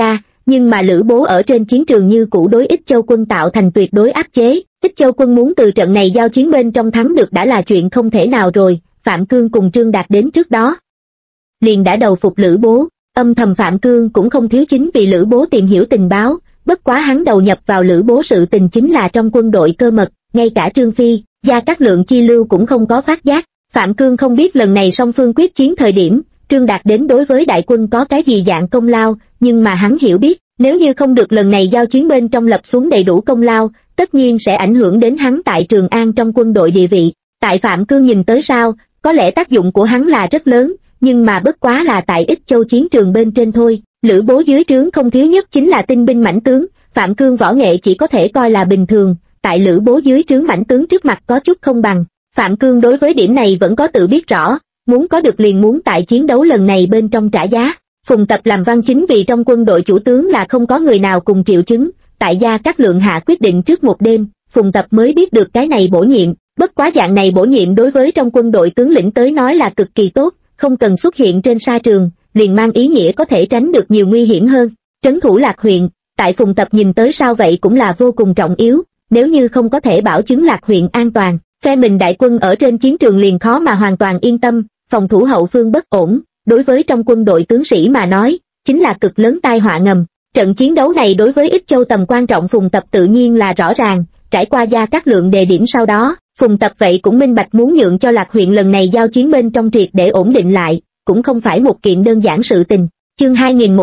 nhưng mà Lữ Bố ở trên chiến trường như cũ đối Ích Châu quân tạo thành tuyệt đối áp chế. Ích Châu quân muốn từ trận này giao chiến bên trong thắng được đã là chuyện không thể nào rồi. Phạm Cương cùng Trương Đạt đến trước đó liền đã đầu phục Lữ Bố. Âm thầm Phạm Cương cũng không thiếu chính vì Lữ Bố tìm hiểu tình báo, bất quá hắn đầu nhập vào Lữ Bố sự tình chính là trong quân đội cơ mật, ngay cả Trương Phi, Gia Cát Lượng chi lưu cũng không có phát giác. Phạm Cương không biết lần này song phương quyết chiến thời điểm, Trương Đạt đến đối với đại quân có cái gì dạng công lao, nhưng mà hắn hiểu biết, nếu như không được lần này giao chiến bên trong lập xuống đầy đủ công lao, tất nhiên sẽ ảnh hưởng đến hắn tại Trường An trong quân đội địa vị. Tại Phạm Cương nhìn tới sao, có lẽ tác dụng của hắn là rất lớn, nhưng mà bất quá là tại Ích Châu chiến trường bên trên thôi. Lữ Bố dưới trướng không thiếu nhất chính là tinh binh mãnh tướng, Phạm Cương võ nghệ chỉ có thể coi là bình thường, tại Lữ Bố dưới trướng mãnh tướng trước mặt có chút không bằng. Phạm Cương đối với điểm này vẫn có tự biết rõ, muốn có được liền muốn tại chiến đấu lần này bên trong trả giá. Phùng Tập làm văn chính vì trong quân đội chủ tướng là không có người nào cùng triệu chứng, tại Gia Cát Lượng hạ quyết định trước một đêm, Phùng Tập mới biết được cái này bổ nhiệm, bất quá dạng này bổ nhiệm đối với trong quân đội tướng lĩnh tới nói là cực kỳ tốt, không cần xuất hiện trên sa trường, liền mang ý nghĩa có thể tránh được nhiều nguy hiểm hơn. Trấn thủ Lạc huyện, tại Phùng Tập nhìn tới sao vậy cũng là vô cùng trọng yếu, nếu như không có thể bảo chứng Lạc huyện an toàn, phe mình đại quân ở trên chiến trường liền khó mà hoàn toàn yên tâm, phòng thủ hậu phương bất ổn, đối với trong quân đội tướng sĩ mà nói, chính là cực lớn tai họa ngầm. Trận chiến đấu này đối với Ích Châu tầm quan trọng Phùng Tập tự nhiên là rõ ràng, trải qua Gia Cát Lượng đề điểm sau đó, Phùng Tập vậy cũng minh bạch muốn nhượng cho Lạc huyện lần này giao chiến bên trong triệt để ổn định lại, cũng không phải một kiện đơn giản sự tình. Chương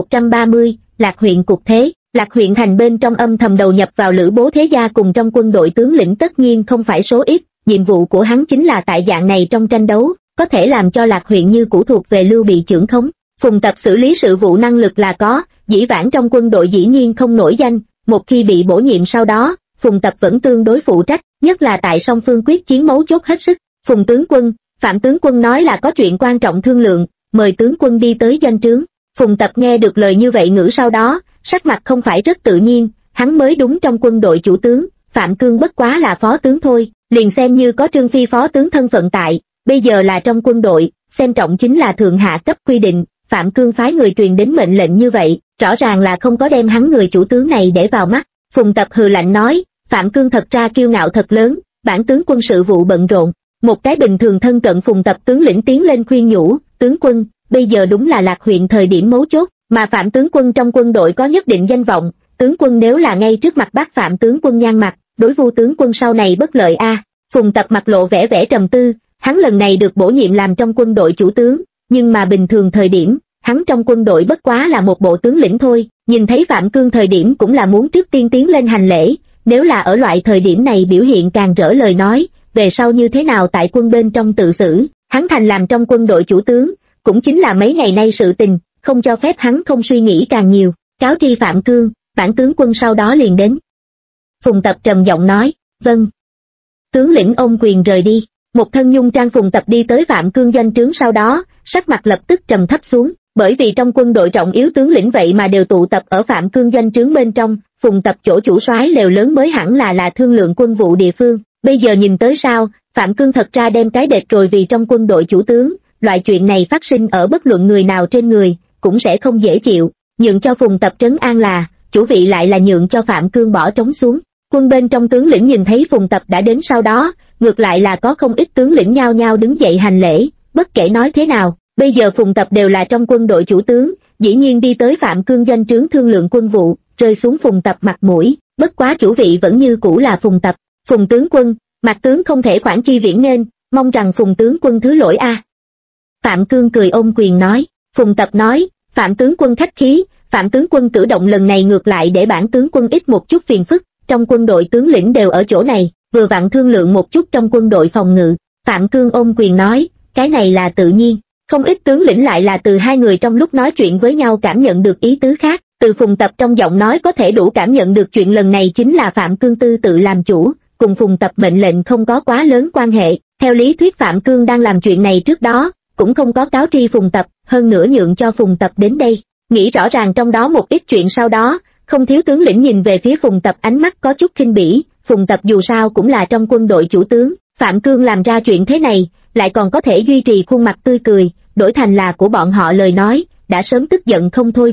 2130, Lạc huyện cục thế. Lạc huyện thành bên trong âm thầm đầu nhập vào Lữ Bố thế gia cùng trong quân đội tướng lĩnh tất nhiên không phải số ít, nhiệm vụ của hắn chính là tại dạng này trong tranh đấu, có thể làm cho Lạc huyện như cũ thuộc về Lưu Bị chưởng khống. Phùng Tập xử lý sự vụ năng lực là có, dĩ vãng trong quân đội dĩ nhiên không nổi danh, một khi bị bổ nhiệm sau đó, Phùng Tập vẫn tương đối phụ trách, nhất là tại song phương quyết chiến mấu chốt hết sức. Phùng tướng quân, Phạm tướng quân nói là có chuyện quan trọng thương lượng, mời tướng quân đi tới doanh trướng. Phùng Tập nghe được lời như vậy ngữ sau đó, sắc mặt không phải rất tự nhiên, hắn mới đúng trong quân đội chủ tướng, Phạm Cương bất quá là phó tướng thôi, liền xem như có Trương Phi phó tướng thân phận tại, bây giờ là trong quân đội, xem trọng chính là thượng hạ cấp quy định, Phạm Cương phái người truyền đến mệnh lệnh như vậy, rõ ràng là không có đem hắn người chủ tướng này để vào mắt. Phùng Tập hừ lạnh nói, Phạm Cương thật ra kiêu ngạo thật lớn, bản tướng quân sự vụ bận rộn. Một cái bình thường thân cận Phùng Tập tướng lĩnh tiến lên khuyên nhủ, tướng quân, bây giờ đúng là Lạc huyện thời điểm mấu chốt, mà Phạm tướng quân trong quân đội có nhất định danh vọng, tướng quân nếu là ngay trước mặt bác Phạm tướng quân nhăn mặt, đối Vu tướng quân sau này bất lợi a. Phùng Tập mặt lộ vẻ vẻ trầm tư, hắn lần này được bổ nhiệm làm trong quân đội chủ tướng, nhưng mà bình thường thời điểm, hắn trong quân đội bất quá là một bộ tướng lĩnh thôi, nhìn thấy Phạm Cương thời điểm cũng là muốn trước tiên tiến lên hành lễ, nếu là ở loại thời điểm này biểu hiện càng rỡ lời nói, về sau như thế nào tại quân bên trong tự xử, hắn thành làm trong quân đội chủ tướng, cũng chính là mấy ngày nay sự tình, không cho phép hắn không suy nghĩ càng nhiều, cáo tri Phạm Cương, bản tướng quân sau đó liền đến. Phùng Tập trầm giọng nói, vâng. Tướng lĩnh ôm quyền rời đi, một thân nhung trang Phùng Tập đi tới Phạm Cương doanh trướng sau đó, sắc mặt lập tức trầm thấp xuống, bởi vì trong quân đội trọng yếu tướng lĩnh vậy mà đều tụ tập ở Phạm Cương doanh trướng bên trong, Phùng Tập chỗ chủ soái lều lớn mới hẳn là thương lượng quân vụ địa phương, bây giờ nhìn tới sao, Phạm Cương thật ra đem cái đệt rồi vì trong quân đội chủ tướng, loại chuyện này phát sinh ở bất luận người nào trên người, cũng sẽ không dễ chịu, nhượng cho Phùng Tập trấn an là, chủ vị lại là nhượng cho Phạm Cương bỏ trống xuống. Quân bên trong tướng lĩnh nhìn thấy Phùng Tập đã đến sau đó, ngược lại là có không ít tướng lĩnh nhao nhao đứng dậy hành lễ, bất kể nói thế nào, bây giờ Phùng Tập đều là trong quân đội chủ tướng, dĩ nhiên đi tới Phạm Cương doanh trướng thương lượng quân vụ, rơi xuống Phùng Tập mặt mũi, bất quá chủ vị vẫn như cũ là Phùng Tập. Phùng tướng quân, mặt tướng không thể khoản chi viễn nghênh, mong rằng Phùng tướng quân thứ lỗi a. Phạm Cương cười ôm quyền nói. Phùng Tập nói, Phạm tướng quân khách khí, Phạm tướng quân cử động lần này ngược lại để bản tướng quân ít một chút phiền phức, trong quân đội tướng lĩnh đều ở chỗ này, vừa vặn thương lượng một chút trong quân đội phòng ngự. Phạm Cương ôm quyền nói, cái này là tự nhiên, không ít tướng lĩnh lại là từ hai người trong lúc nói chuyện với nhau cảm nhận được ý tứ khác, từ Phùng Tập trong giọng nói có thể đủ cảm nhận được chuyện lần này chính là Phạm Cương tư tự làm chủ, cùng Phùng Tập mệnh lệnh không có quá lớn quan hệ, theo lý thuyết Phạm Cương đang làm chuyện này trước đó, cũng không có cáo tri Phùng Tập, hơn nữa nhượng cho Phùng Tập đến đây, nghĩ rõ ràng trong đó một ít chuyện sau đó, không thiếu tướng lĩnh nhìn về phía Phùng Tập ánh mắt có chút khinh bỉ, Phùng Tập dù sao cũng là trong quân đội chủ tướng, Phạm Cương làm ra chuyện thế này, lại còn có thể duy trì khuôn mặt tươi cười, đổi thành là của bọn họ lời nói, đã sớm tức giận không thôi rồi,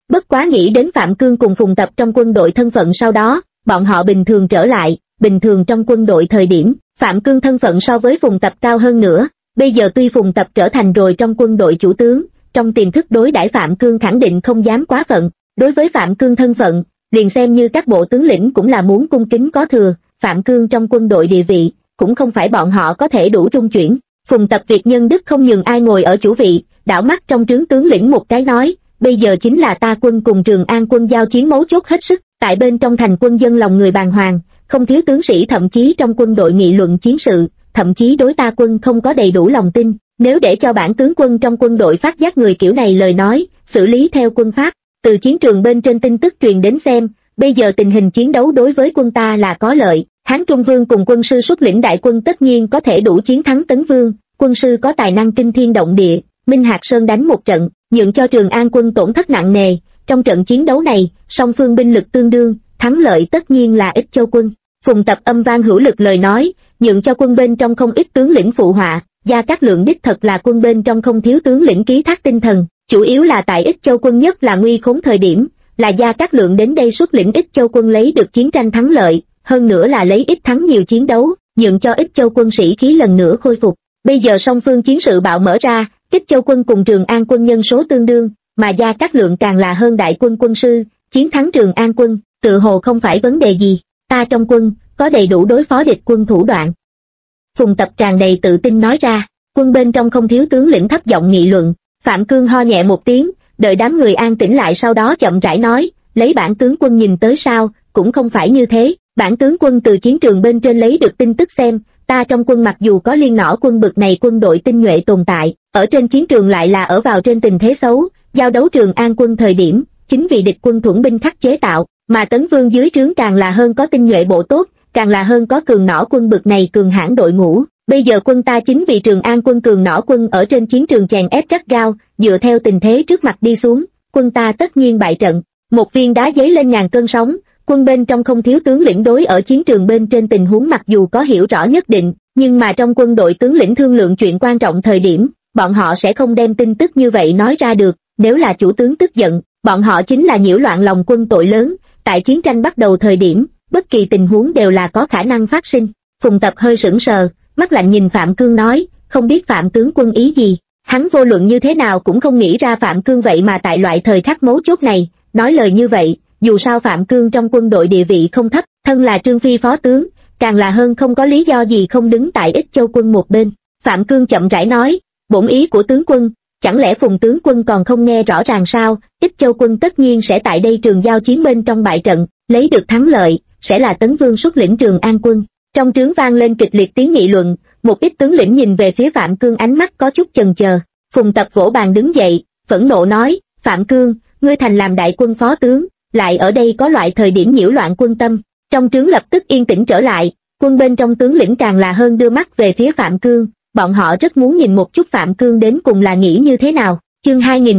Bất quá nghĩ đến Phạm Cương cùng Phùng Tập trong quân đội thân phận sau đó, bọn họ bình thường trở lại, bình thường trong quân đội thời điểm, Phạm Cương thân phận so với Phùng Tập cao hơn nữa, bây giờ tuy Phùng Tập trở thành rồi trong quân đội chủ tướng, trong tiềm thức đối đãi Phạm Cương khẳng định không dám quá phận, đối với Phạm Cương thân phận, liền xem như các bộ tướng lĩnh cũng là muốn cung kính có thừa, Phạm Cương trong quân đội địa vị, cũng không phải bọn họ có thể đủ trung chuyển. Phùng Tập việc nhân đức không nhường ai ngồi ở chủ vị, đảo mắt trong trướng tướng lĩnh một cái nói, bây giờ chính là ta quân cùng Trường An quân giao chiến mấu chốt hết sức, tại bên trong thành quân dân lòng người bàng hoàng, không thiếu tướng sĩ thậm chí trong quân đội nghị luận chiến sự, thậm chí đối ta quân không có đầy đủ lòng tin, nếu để cho bản tướng quân trong quân đội phát giác người kiểu này lời nói, xử lý theo quân pháp, từ chiến trường bên trên tin tức truyền đến xem, bây giờ tình hình chiến đấu đối với quân ta là có lợi, Hán Trung Vương cùng quân sư xuất lĩnh đại quân tất nhiên có thể đủ chiến thắng Tấn Vương, quân sư có tài năng kinh thiên động địa, Minh Hạc Sơn đánh một trận, nhượng cho Trường An quân tổn thất nặng nề, trong trận chiến đấu này, song phương binh lực tương đương, thắng lợi tất nhiên là Ích Châu quân. Phùng Tập âm vang hữu lực lời nói, nhượng cho quân bên trong không ít tướng lĩnh phụ họa, Gia Cát Lượng đích thật là quân bên trong không thiếu tướng lĩnh ký thác tinh thần, chủ yếu là tại Ích Châu quân nhất là nguy khốn thời điểm, là Gia Cát Lượng đến đây xuất lĩnh Ích Châu quân lấy được chiến tranh thắng lợi, hơn nữa là lấy ít thắng nhiều chiến đấu, nhượng cho Ích Châu quân sĩ khí lần nữa khôi phục. Bây giờ song phương chiến sự bạo mở ra, Ích Châu quân cùng Trường An quân nhân số tương đương, mà Gia Cát Lượng càng là hơn đại quân quân sư, chiến thắng Trường An quân, tự hồ không phải vấn đề gì, ta trong quân, có đầy đủ đối phó địch quân thủ đoạn. Phùng Tập tràn đầy tự tin nói ra, quân bên trong không thiếu tướng lĩnh thấp giọng nghị luận, Phạm Cương ho nhẹ một tiếng, đợi đám người an tĩnh lại sau đó chậm rãi nói, lấy bản tướng quân nhìn tới sao, cũng không phải như thế, bản tướng quân từ chiến trường bên trên lấy được tin tức xem, ta trong quân mặc dù có Liên Nỏ quân bực này quân đội tinh nhuệ tồn tại, ở trên chiến trường lại là ở vào trên tình thế xấu, giao đấu Trường An quân thời điểm, chính vì địch quân thuẫn binh khắc chế tạo, mà Tấn Vương dưới trướng càng là hơn có tinh nhuệ bộ tốt, càng là hơn có Cường Nỏ quân bực này cường hãn đội ngũ. Bây giờ quân ta chính vì Trường An quân Cường Nỏ quân ở trên chiến trường chèn ép gắt gao, dựa theo tình thế trước mặt đi xuống, quân ta tất nhiên bại trận. Một viên đá giấy lên ngàn cơn sóng, quân bên trong không thiếu tướng lĩnh đối ở chiến trường bên trên tình huống mặc dù có hiểu rõ nhất định, nhưng mà trong quân đội tướng lĩnh thương lượng chuyện quan trọng thời điểm, bọn họ sẽ không đem tin tức như vậy nói ra được, nếu là chủ tướng tức giận, bọn họ chính là nhiễu loạn lòng quân tội lớn, tại chiến tranh bắt đầu thời điểm, bất kỳ tình huống đều là có khả năng phát sinh. Phùng Tập hơi sững sờ, mắt lạnh nhìn Phạm Cương nói, không biết Phạm tướng quân ý gì, hắn vô luận như thế nào cũng không nghĩ ra Phạm Cương vậy mà tại loại thời khắc mấu chốt này, nói lời như vậy, dù sao Phạm Cương trong quân đội địa vị không thấp, thân là Trương Phi phó tướng, càng là hơn không có lý do gì không đứng tại Ích Châu quân một bên. Phạm Cương chậm rãi nói, bổn ý của tướng quân, chẳng lẽ Phùng tướng quân còn không nghe rõ ràng sao, Ích Châu quân tất nhiên sẽ tại đây trường giao chiến bên trong bại trận, lấy được thắng lợi, sẽ là Tấn Vương xuất lĩnh Trường An quân. Trong trướng vang lên kịch liệt tiếng nghị luận, một ít tướng lĩnh nhìn về phía Phạm Cương ánh mắt có chút chần chờ. Phùng Tập vỗ bàn đứng dậy, phẫn nộ nói, Phạm Cương, ngươi thành làm đại quân phó tướng, lại ở đây có loại thời điểm nhiễu loạn quân tâm. Trong trướng lập tức yên tĩnh trở lại, quân bên trong tướng lĩnh càng là hơn đưa mắt về phía Phạm Cương, bọn họ rất muốn nhìn một chút Phạm Cương đến cùng là nghĩ như thế nào. Chương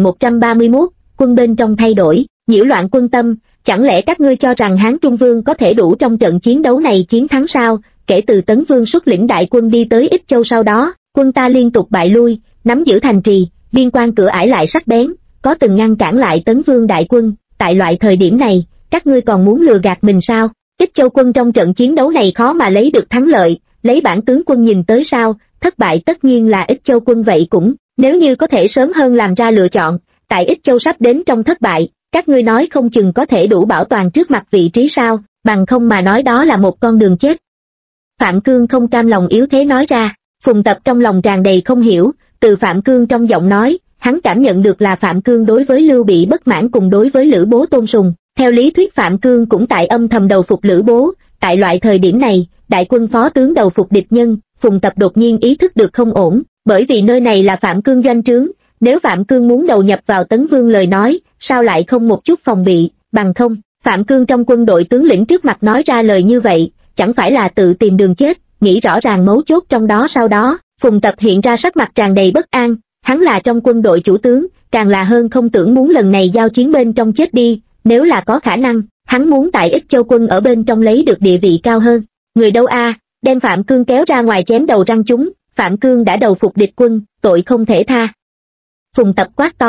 2131, quân bên trong thay đổi, nhiễu loạn quân tâm, chẳng lẽ các ngươi cho rằng Hán Trung Vương có thể đủ trong trận chiến đấu này chiến thắng sao? Kể từ Tấn Vương xuất lĩnh đại quân đi tới Ích Châu sau đó, quân ta liên tục bại lui, nắm giữ thành trì, biên quan cửa ải lại sắc bén, có từng ngăn cản lại Tấn Vương đại quân, tại loại thời điểm này, các ngươi còn muốn lừa gạt mình sao? Ích Châu quân trong trận chiến đấu này khó mà lấy được thắng lợi, lấy bản tướng quân nhìn tới sao, thất bại tất nhiên là Ích Châu quân vậy cũng, nếu như có thể sớm hơn làm ra lựa chọn, tại Ích Châu sắp đến trong thất bại, các ngươi nói không chừng có thể đủ bảo toàn trước mặt vị trí sao, bằng không mà nói đó là một con đường chết. Phạm Cương không cam lòng yếu thế nói ra, Phùng Tập trong lòng tràn đầy không hiểu, từ Phạm Cương trong giọng nói, hắn cảm nhận được là Phạm Cương đối với Lưu Bị bất mãn cùng đối với Lữ Bố tôn sùng. Theo lý thuyết Phạm Cương cũng tại âm thầm đầu phục Lữ Bố, tại loại thời điểm này, đại quân phó tướng đầu phục địch nhân, Phùng Tập đột nhiên ý thức được không ổn, bởi vì nơi này là Phạm Cương doanh trướng, nếu Phạm Cương muốn đầu nhập vào Tấn Vương lời nói, sao lại không một chút phòng bị, bằng không, Phạm Cương trong quân đội tướng lĩnh trước mặt nói ra lời như vậy, chẳng phải là tự tìm đường chết, nghĩ rõ ràng mấu chốt trong đó sau đó, Phùng Tập hiện ra sắc mặt tràn đầy bất an, hắn là trong quân đội chủ tướng, càng là hơn không tưởng muốn lần này giao chiến bên trong chết đi, nếu là có khả năng, hắn muốn tại Ích Châu quân ở bên trong lấy được địa vị cao hơn. Người đâu a, đem Phạm Cương kéo ra ngoài chém đầu răng chúng, Phạm Cương đã đầu phục địch quân, tội không thể tha. Phùng Tập quát to,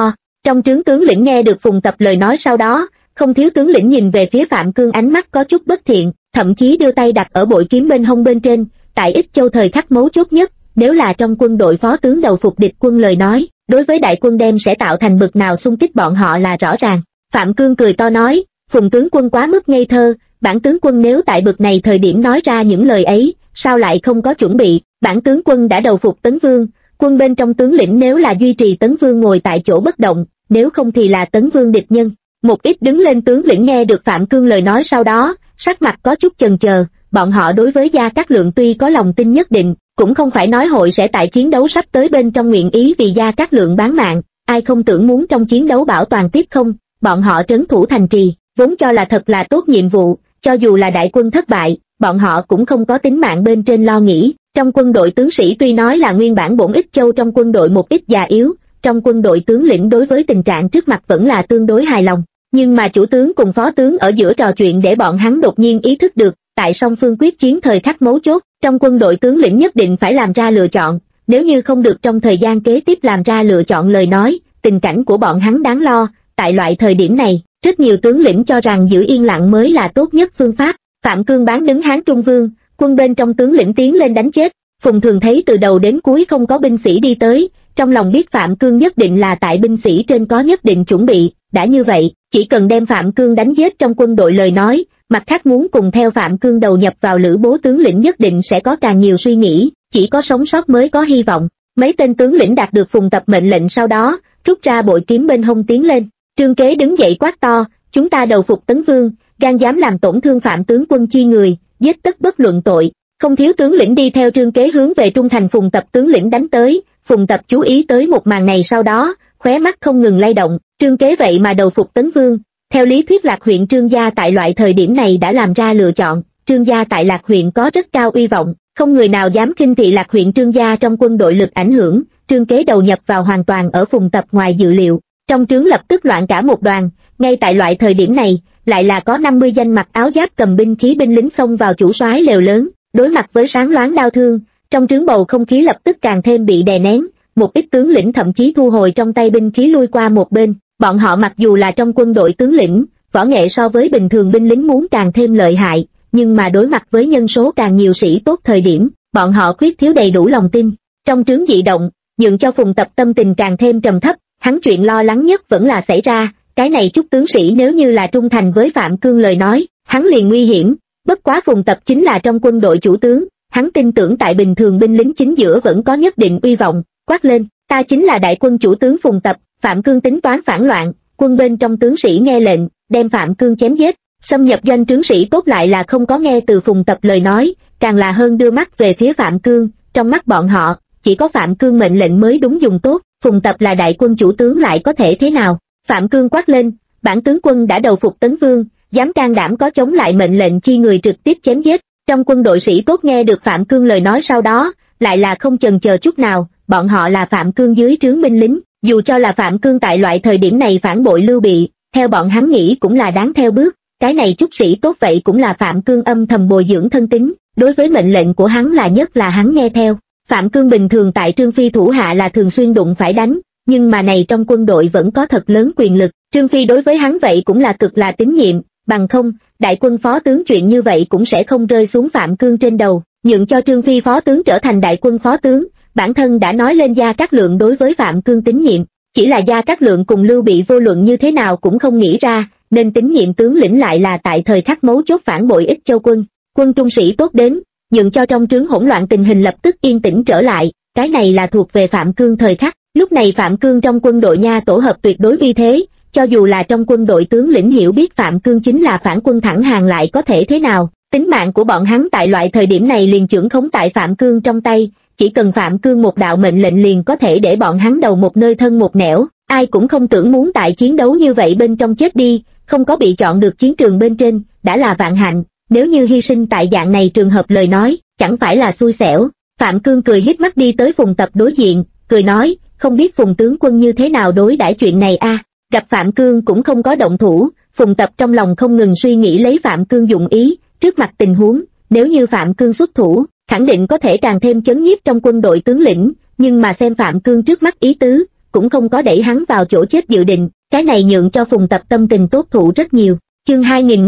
Trong trướng tướng lĩnh nghe được Phùng Tập lời nói sau đó, không thiếu tướng lĩnh nhìn về phía Phạm Cương ánh mắt có chút bất thiện, thậm chí đưa tay đặt ở bội kiếm bên hông bên trên. Tại Ích Châu thời khắc mấu chốt nhất, nếu là trong quân đội phó tướng đầu phục địch quân lời nói, đối với đại quân đem sẽ tạo thành bực nào xung kích bọn họ là rõ ràng. Phạm Cương cười to nói, Phùng tướng quân quá mức ngây thơ, bản tướng quân nếu tại bực này thời điểm nói ra những lời ấy, sao lại không có chuẩn bị, bản tướng quân đã đầu phục Tấn Vương, quân bên trong tướng lĩnh nếu là duy trì Tấn Vương ngồi tại chỗ bất động, nếu không thì là Tấn Vương địch nhân. Một ít đứng lên tướng lĩnh nghe được Phạm Cương lời nói sau đó, sắc mặt có chút chần chờ, bọn họ đối với Gia Cát Lượng tuy có lòng tin nhất định, cũng không phải nói hội sẽ tại chiến đấu sắp tới bên trong nguyện ý vì Gia Cát Lượng bán mạng, ai không tưởng muốn trong chiến đấu bảo toàn tiếp không, bọn họ trấn thủ thành trì, vốn cho là thật là tốt nhiệm vụ, cho dù là đại quân thất bại, bọn họ cũng không có tính mạng bên trên lo nghĩ. Trong quân đội tướng sĩ tuy nói là nguyên bản bổn Ích Châu trong quân đội một ít già yếu, trong quân đội tướng lĩnh đối với tình trạng trước mặt vẫn là tương đối hài lòng, nhưng mà chủ tướng cùng phó tướng ở giữa trò chuyện để bọn hắn đột nhiên ý thức được, tại song phương quyết chiến thời khắc mấu chốt, trong quân đội tướng lĩnh nhất định phải làm ra lựa chọn, nếu như không được trong thời gian kế tiếp làm ra lựa chọn lời nói, tình cảnh của bọn hắn đáng lo. Tại loại thời điểm này, rất nhiều tướng lĩnh cho rằng giữ yên lặng mới là tốt nhất phương pháp. Phạm Cương bán đứng Hán Trung Vương, quân bên trong tướng lĩnh tiến lên đánh chết. Phùng Thường thấy từ đầu đến cuối không có binh sĩ đi tới, trong lòng biết Phạm Cương nhất định là tại binh sĩ trên có nhất định chuẩn bị, đã như vậy, chỉ cần đem Phạm Cương đánh giết trong quân đội lời nói, mặt khác muốn cùng theo Phạm Cương đầu nhập vào lữ bố tướng lĩnh nhất định sẽ có càng nhiều suy nghĩ, chỉ có sống sót mới có hy vọng. Mấy tên tướng lĩnh đạt được Phùng Tập mệnh lệnh sau đó, rút ra bội kiếm bên hông tiến lên. Trương Kế đứng dậy quát to, chúng ta đầu phục Tấn Vương, gan dám làm tổn thương Phạm tướng quân chi người, giết tất bất luận tội. Không thiếu tướng lĩnh đi theo Trương Kế hướng về trung thành Phùng Tập tướng lĩnh đánh tới. Phùng Tập chú ý tới một màn này sau đó, khóe mắt không ngừng lay động. Trương Kế vậy mà đầu phục Tấn Vương. Theo lý thuyết Lạc huyện Trương gia tại loại thời điểm này đã làm ra lựa chọn. Trương gia tại Lạc huyện có rất cao uy vọng, không người nào dám khinh thị Lạc huyện Trương gia trong quân đội lực ảnh hưởng. Trương Kế đầu nhập vào hoàn toàn ở Phùng Tập ngoài dự liệu. Trong trướng lập tức loạn cả một đoàn. Ngay tại loại thời điểm này, lại là có 50 danh mặc áo giáp cầm binh khí binh lính xông vào chủ soái lều lớn, đối mặt với sáng loáng đao thương, trong trướng bầu không khí lập tức càng thêm bị đè nén. Một ít tướng lĩnh thậm chí thu hồi trong tay binh khí lui qua một bên. Bọn họ mặc dù là trong quân đội tướng lĩnh, võ nghệ so với bình thường binh lính muốn càng thêm lợi hại, nhưng mà đối mặt với nhân số càng nhiều sĩ tốt thời điểm, bọn họ khuyết thiếu đầy đủ lòng tin. Trong trướng dị động, nhượng cho Phùng Tập tâm tình càng thêm trầm thấp. Hắn chuyện lo lắng nhất vẫn là xảy ra, cái này chút tướng sĩ nếu như là trung thành với Phạm Cương lời nói, hắn liền nguy hiểm. Bất quá Phùng Tập chính là trong quân đội chủ tướng, hắn tin tưởng tại bình thường binh lính chính giữa vẫn có nhất định uy vọng, quát lên, ta chính là đại quân chủ tướng Phùng Tập. Phạm Cương tính toán phản loạn, quân bên trong tướng sĩ nghe lệnh, đem Phạm Cương chém giết. Xâm nhập doanh trướng sĩ tốt lại là không có nghe từ Phùng Tập lời nói, càng là hơn đưa mắt về phía Phạm Cương. Trong mắt bọn họ, chỉ có Phạm Cương mệnh lệnh mới đúng dùng tốt, Phùng Tập là đại quân chủ tướng lại có thể thế nào? Phạm Cương quát lên, bản tướng quân đã đầu phục Tấn Vương, dám can đảm có chống lại mệnh lệnh chi người trực tiếp chém giết. Trong quân đội sĩ tốt nghe được Phạm Cương lời nói sau đó, lại là không chần chờ chút nào, bọn họ là Phạm Cương dưới trướng binh lính, dù cho là Phạm Cương tại loại thời điểm này phản bội Lưu Bị, theo bọn hắn nghĩ cũng là đáng theo bước. Cái này chút sĩ tốt vậy cũng là Phạm Cương âm thầm bồi dưỡng thân tín, đối với mệnh lệnh của hắn là nhất là hắn nghe theo. Phạm Cương bình thường tại Trương Phi thủ hạ là thường xuyên đụng phải đánh, nhưng mà này trong quân đội vẫn có thật lớn quyền lực, Trương Phi đối với hắn vậy cũng là cực là tín nhiệm, bằng không, đại quân phó tướng chuyện như vậy cũng sẽ không rơi xuống Phạm Cương trên đầu, nhượng cho Trương Phi phó tướng trở thành đại quân phó tướng, bản thân đã nói lên Gia Cát Lượng đối với Phạm Cương tín nhiệm, chỉ là Gia Cát Lượng cùng Lưu Bị vô luận như thế nào cũng không nghĩ ra, nên tín nhiệm tướng lĩnh lại là tại thời khắc mấu chốt phản bội Ích Châu quân, quân trung sĩ tốt đến, nhượng cho trong trướng hỗn loạn tình hình lập tức yên tĩnh trở lại, cái này là thuộc về Phạm Cương thời khắc. Lúc này Phạm Cương trong quân đội nha tổ hợp tuyệt đối uy thế, cho dù là trong quân đội tướng lĩnh hiểu biết Phạm Cương chính là phản quân thẳng hàng lại có thể thế nào, tính mạng của bọn hắn tại loại thời điểm này liền chưởng khống tại Phạm Cương trong tay, chỉ cần Phạm Cương một đạo mệnh lệnh liền có thể để bọn hắn đầu một nơi thân một nẻo, ai cũng không tưởng muốn tại chiến đấu như vậy bên trong chết đi, không có bị chọn được chiến trường bên trên, đã là vạn hạnh, nếu như hy sinh tại dạng này trường hợp lời nói, chẳng phải là xui xẻo. Phạm Cương cười híp mắt đi tới Phùng Tập đối diện, cười nói, không biết Phùng tướng quân như thế nào đối đãi chuyện này a? Gặp Phạm Cương cũng không có động thủ, Phùng Tập trong lòng không ngừng suy nghĩ lấy Phạm Cương dụng ý, trước mặt tình huống, nếu như Phạm Cương xuất thủ, khẳng định có thể càng thêm chấn nhiếp trong quân đội tướng lĩnh, nhưng mà xem Phạm Cương trước mắt ý tứ, cũng không có đẩy hắn vào chỗ chết dự định, cái này nhượng cho Phùng Tập tâm tình tốt thụ rất nhiều. Chương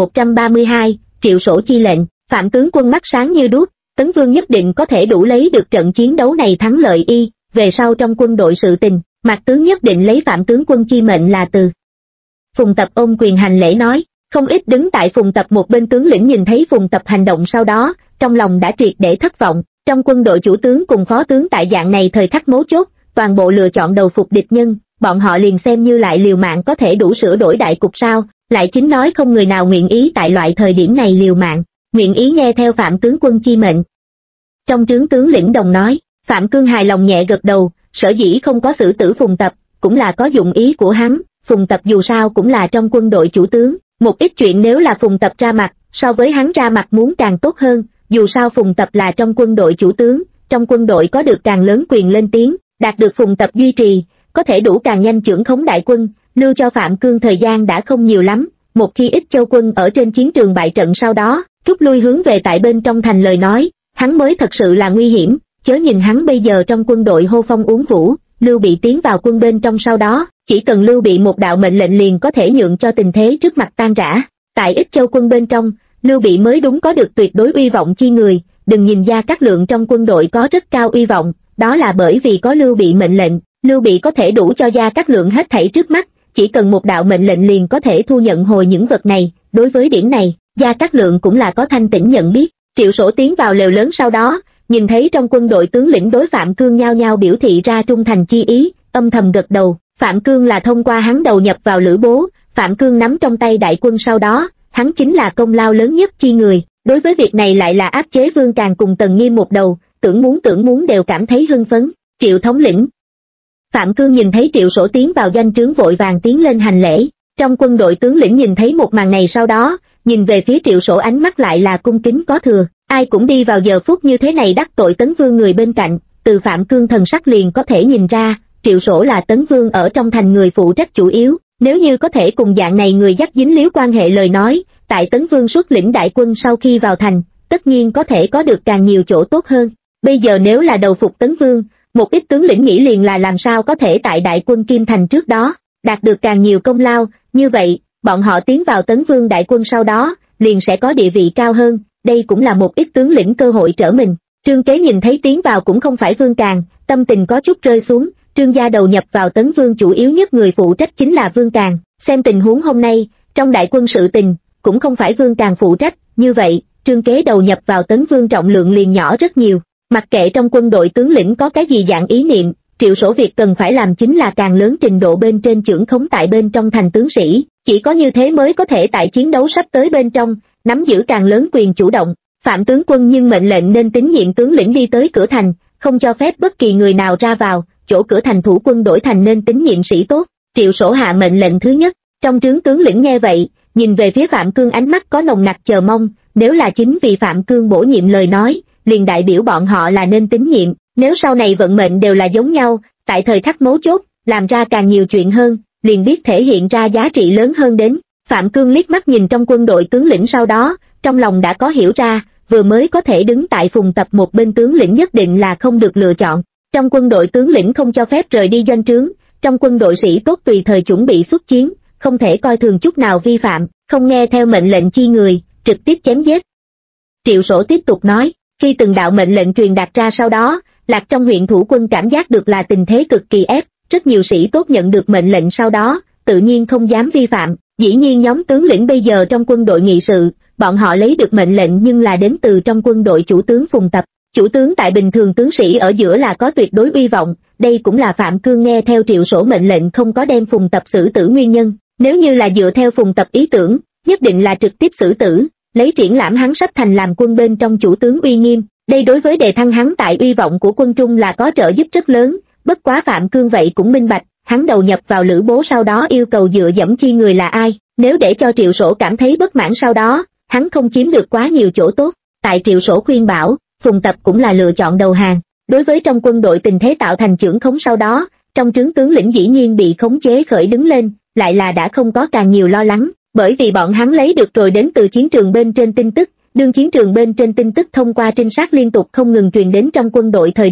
2132, Triệu Sổ chi lệnh. Phạm tướng quân mắt sáng như đuốc, Tấn Vương nhất định có thể đủ lấy được trận chiến đấu này thắng lợi y, về sau trong quân đội sự tình, Mạc tướng nhất định lấy Phạm tướng quân chi mệnh là từ. Phùng Tập ôm quyền hành lễ nói, không ít đứng tại Phùng Tập một bên tướng lĩnh nhìn thấy Phùng Tập hành động sau đó, trong lòng đã triệt để thất vọng, trong quân đội chủ tướng cùng phó tướng tại dạng này thời khắc mấu chốt, toàn bộ lựa chọn đầu phục địch nhân, bọn họ liền xem như lại liều mạng có thể đủ sửa đổi đại cục sao, lại chính nói không người nào nguyện ý tại loại thời điểm này liều mạng, nguyện ý nghe theo Phạm tướng quân chi mệnh. Trong trướng tướng lĩnh đồng nói, Phạm Cương hài lòng nhẹ gật đầu, sở dĩ không có xử tử Phùng Tập, cũng là có dụng ý của hắn, Phùng Tập dù sao cũng là trong quân đội chủ tướng, một ít chuyện nếu là Phùng Tập ra mặt, so với hắn ra mặt muốn càng tốt hơn, dù sao Phùng Tập là trong quân đội chủ tướng, trong quân đội có được càng lớn quyền lên tiếng, đạt được Phùng Tập duy trì, có thể đủ càng nhanh chưởng khống đại quân, lưu cho Phạm Cương thời gian đã không nhiều lắm, một khi Ích Châu quân ở trên chiến trường bại trận sau đó, rút lui hướng về tại bên trong thành lời nói, hắn mới thật sự là nguy hiểm, chớ nhìn hắn bây giờ trong quân đội hô phong uống vũ, Lưu Bị tiến vào quân bên trong sau đó, chỉ cần Lưu Bị một đạo mệnh lệnh liền có thể nhượng cho tình thế trước mặt tan rã, tại Ích Châu quân bên trong, Lưu Bị mới đúng có được tuyệt đối uy vọng chi người, đừng nhìn Gia Cát Lượng trong quân đội có rất cao uy vọng, đó là bởi vì có Lưu Bị mệnh lệnh, Lưu Bị có thể đủ cho Gia Cát Lượng hết thảy trước mắt, chỉ cần một đạo mệnh lệnh liền có thể thu nhận hồi những vật này, đối với điểm này, Gia Cát Lượng cũng là có thanh tỉnh nhận biết. Triệu Sổ tiến vào lều lớn sau đó, nhìn thấy trong quân đội tướng lĩnh đối Phạm Cương nhao nhao biểu thị ra trung thành chi ý, âm thầm gật đầu, Phạm Cương là thông qua hắn đầu nhập vào Lữ Bố, Phạm Cương nắm trong tay đại quân sau đó, hắn chính là công lao lớn nhất chi người, đối với việc này lại là áp chế Vương Càn cùng Tần Nghiêm một đầu, tưởng muốn đều cảm thấy hưng phấn. Triệu thống lĩnh. Phạm Cương nhìn thấy Triệu Sổ tiến vào doanh trướng vội vàng tiến lên hành lễ, trong quân đội tướng lĩnh nhìn thấy một màn này sau đó, nhìn về phía Triệu Sổ ánh mắt lại là cung kính có thừa, ai cũng đi vào giờ phút như thế này đắc tội Tấn Vương người bên cạnh, từ Phạm Cương thần sắc liền có thể nhìn ra, Triệu Sổ là Tấn Vương ở trong thành người phụ trách chủ yếu, nếu như có thể cùng dạng này người dắt dính líu quan hệ lời nói, tại Tấn Vương xuất lĩnh đại quân sau khi vào thành, tất nhiên có thể có được càng nhiều chỗ tốt hơn. Bây giờ nếu là đầu phục Tấn Vương, một ít tướng lĩnh nghĩ liền là làm sao có thể tại đại quân Kim Thành trước đó, đạt được càng nhiều công lao, như vậy, bọn họ tiến vào Tấn Vương đại quân sau đó, liền sẽ có địa vị cao hơn, đây cũng là một ít tướng lĩnh cơ hội trở mình. Trương Kế nhìn thấy tiến vào cũng không phải Vương Càn, tâm tình có chút rơi xuống, Trương gia đầu nhập vào Tấn Vương chủ yếu nhất người phụ trách chính là Vương Càn, xem tình huống hôm nay, trong đại quân sự tình, cũng không phải Vương Càn phụ trách, như vậy, Trương Kế đầu nhập vào Tấn Vương trọng lượng liền nhỏ rất nhiều. Mặc kệ trong quân đội tướng lĩnh có cái gì dạng ý niệm, Triệu Sổ việc cần phải làm chính là càng lớn trình độ bên trên chưởng khống tại bên trong thành tướng sĩ, chỉ có như thế mới có thể tại chiến đấu sắp tới bên trong, nắm giữ càng lớn quyền chủ động. Phạm tướng quân nhưng mệnh lệnh nên tín nhiệm tướng lĩnh đi tới cửa thành, không cho phép bất kỳ người nào ra vào, chỗ cửa thành thủ quân đổi thành nên tín nhiệm sĩ tốt. Triệu Sổ hạ mệnh lệnh thứ nhất, trong trướng tướng lĩnh nghe vậy, nhìn về phía Phạm Cương ánh mắt có nồng nặc chờ mong, nếu là chính vì Phạm Cương bổ nhiệm lời nói, liền đại biểu bọn họ là nên tín nhiệm, nếu sau này vận mệnh đều là giống nhau, tại thời khắc mấu chốt, làm ra càng nhiều chuyện hơn, liền biết thể hiện ra giá trị lớn hơn đến. Phạm Cương liếc mắt nhìn trong quân đội tướng lĩnh sau đó, trong lòng đã có hiểu ra, vừa mới có thể đứng tại Phùng Tập một bên tướng lĩnh nhất định là không được lựa chọn. Trong quân đội tướng lĩnh không cho phép rời đi doanh trướng, trong quân đội sĩ tốt tùy thời chuẩn bị xuất chiến, không thể coi thường chút nào vi phạm, không nghe theo mệnh lệnh chi người, trực tiếp chém giết. Triệu Sổ tiếp tục nói, khi từng đạo mệnh lệnh truyền đạt ra sau đó, Lạc trong huyện thủ quân cảm giác được là tình thế cực kỳ ép, rất nhiều sĩ tốt nhận được mệnh lệnh sau đó, tự nhiên không dám vi phạm, dĩ nhiên nhóm tướng lĩnh bây giờ trong quân đội nghị sự, bọn họ lấy được mệnh lệnh nhưng là đến từ trong quân đội chủ tướng Phùng Tập, chủ tướng tại bình thường tướng sĩ ở giữa là có tuyệt đối uy vọng, đây cũng là Phạm Cương nghe theo Triệu Sổ mệnh lệnh không có đem Phùng Tập xử tử nguyên nhân, nếu như là dựa theo Phùng Tập ý tưởng, nhất định là trực tiếp xử tử, lấy triển lãm hắn sắp thành làm quân bên trong chủ tướng uy nghiêm, đây đối với đề thăng hắn tại uy vọng của quân Trung là có trợ giúp rất lớn, bất quá Phạm Cương vậy cũng minh bạch, hắn đầu nhập vào Lữ Bố sau đó yêu cầu dựa dẫm chi người là ai, nếu để cho Triệu Sổ cảm thấy bất mãn sau đó, hắn không chiếm được quá nhiều chỗ tốt, tại Triệu Sổ khuyên bảo, Phùng Tập cũng là lựa chọn đầu hàng, đối với trong quân đội tình thế tạo thành chưởng khống sau đó, trong trướng tướng lĩnh dĩ nhiên bị khống chế khởi đứng lên, lại là đã không có càng nhiều lo lắng, bởi vì bọn hắn lấy được rồi đến từ chiến trường bên trên tin tức, đương chiến trường bên trên tin tức thông qua trinh sát liên tục không ngừng truyền đến trong quân đội thời điểm,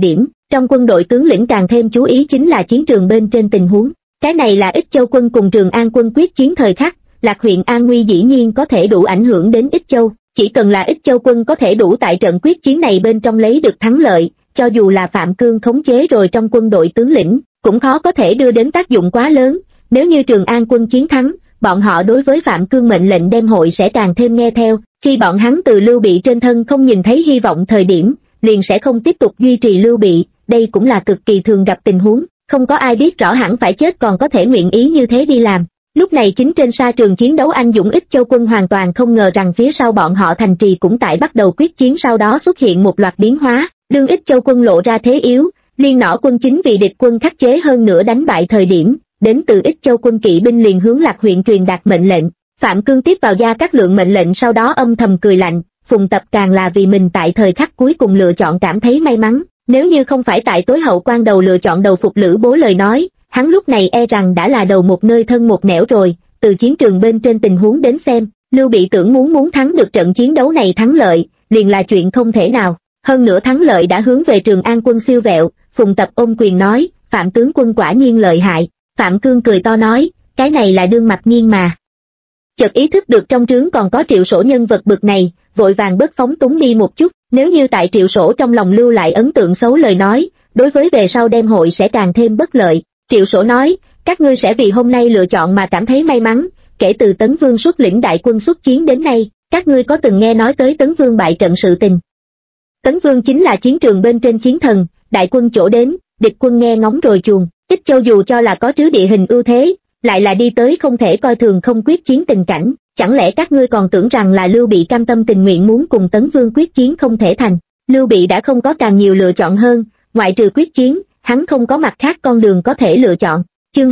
Trong quân đội tướng lĩnh càng thêm chú ý chính là chiến trường bên trên tình huống. Cái này là Ích Châu quân cùng Trường An quân quyết chiến thời khắc, Lạc huyện An Nguy dĩ nhiên có thể đủ ảnh hưởng đến Ích Châu. Chỉ cần là Ích Châu quân có thể đủ tại trận quyết chiến này bên trong lấy được thắng lợi, cho dù là Phạm Cương khống chế rồi trong quân đội tướng lĩnh, cũng khó có thể đưa đến tác dụng quá lớn. Nếu như Trường An quân chiến thắng, bọn họ đối với Phạm Cương mệnh lệnh đem hội sẽ càng thêm nghe theo. Khi bọn hắn từ Lưu Bị trên thân không nhìn thấy hy vọng thời điểm, liền sẽ không tiếp tục duy trì Lưu Bị. Đây cũng là cực kỳ thường gặp tình huống, không có ai biết rõ hẳn phải chết còn có thể nguyện ý như thế đi làm. Lúc này chính trên sa trường chiến đấu anh dũng Ích Châu quân hoàn toàn không ngờ rằng phía sau bọn họ thành trì cũng tại bắt đầu quyết chiến, sau đó xuất hiện một loạt biến hóa. Đương Ích Châu quân lộ ra thế yếu, Liên Nỏ quân chính vì địch quân khắc chế hơn nữa đánh bại thời điểm, đến từ Ích Châu quân kỵ binh liền hướng Lạc huyện truyền đạt mệnh lệnh. Phạm Cương tiếp vào Gia Cát Lượng mệnh lệnh, sau đó âm thầm cười lạnh. Phùng Tập càng là vì mình tại thời khắc cuối cùng lựa chọn cảm thấy may mắn. Nếu như không phải tại tối hậu quan đầu lựa chọn đầu phục Lữ Bố lời nói, hắn lúc này e rằng đã là đầu một nơi thân một nẻo rồi. Từ chiến trường bên trên tình huống đến xem, Lưu Bị tưởng muốn thắng được trận chiến đấu này thắng lợi, liền là chuyện không thể nào. Hơn nữa thắng lợi đã hướng về Trường An quân siêu vẹo. Phùng Tập ôm quyền nói, Phạm tướng quân quả nhiên lợi hại. Phạm Cương cười to nói, cái này là đương mặc nhiên mà. Chợt ý thức được trong trướng còn có Triệu Sổ nhân vật bực này, vội vàng bớt phóng túng đi một chút. Nếu như tại Triệu Sổ trong lòng lưu lại ấn tượng xấu lời nói, đối với về sau đem hội sẽ càng thêm bất lợi. Triệu Sổ nói, các ngươi sẽ vì hôm nay lựa chọn mà cảm thấy may mắn. Kể từ Tấn Vương xuất lĩnh đại quân xuất chiến đến nay, các ngươi có từng nghe nói tới Tấn Vương bại trận sự tình? Tấn Vương chính là chiến trường bên trên chiến thần, đại quân chỗ đến, địch quân nghe ngóng rồi chuồn. Ích Châu dù cho là có trứ địa hình ưu thế, lại là đi tới không thể coi thường không quyết chiến tình cảnh. Chẳng lẽ các ngươi còn tưởng rằng là Lưu Bị cam tâm tình nguyện muốn cùng Tấn Vương quyết chiến không thể thành? Lưu Bị đã không có càng nhiều lựa chọn hơn, ngoại trừ quyết chiến, hắn không có mặt khác con đường có thể lựa chọn. Chương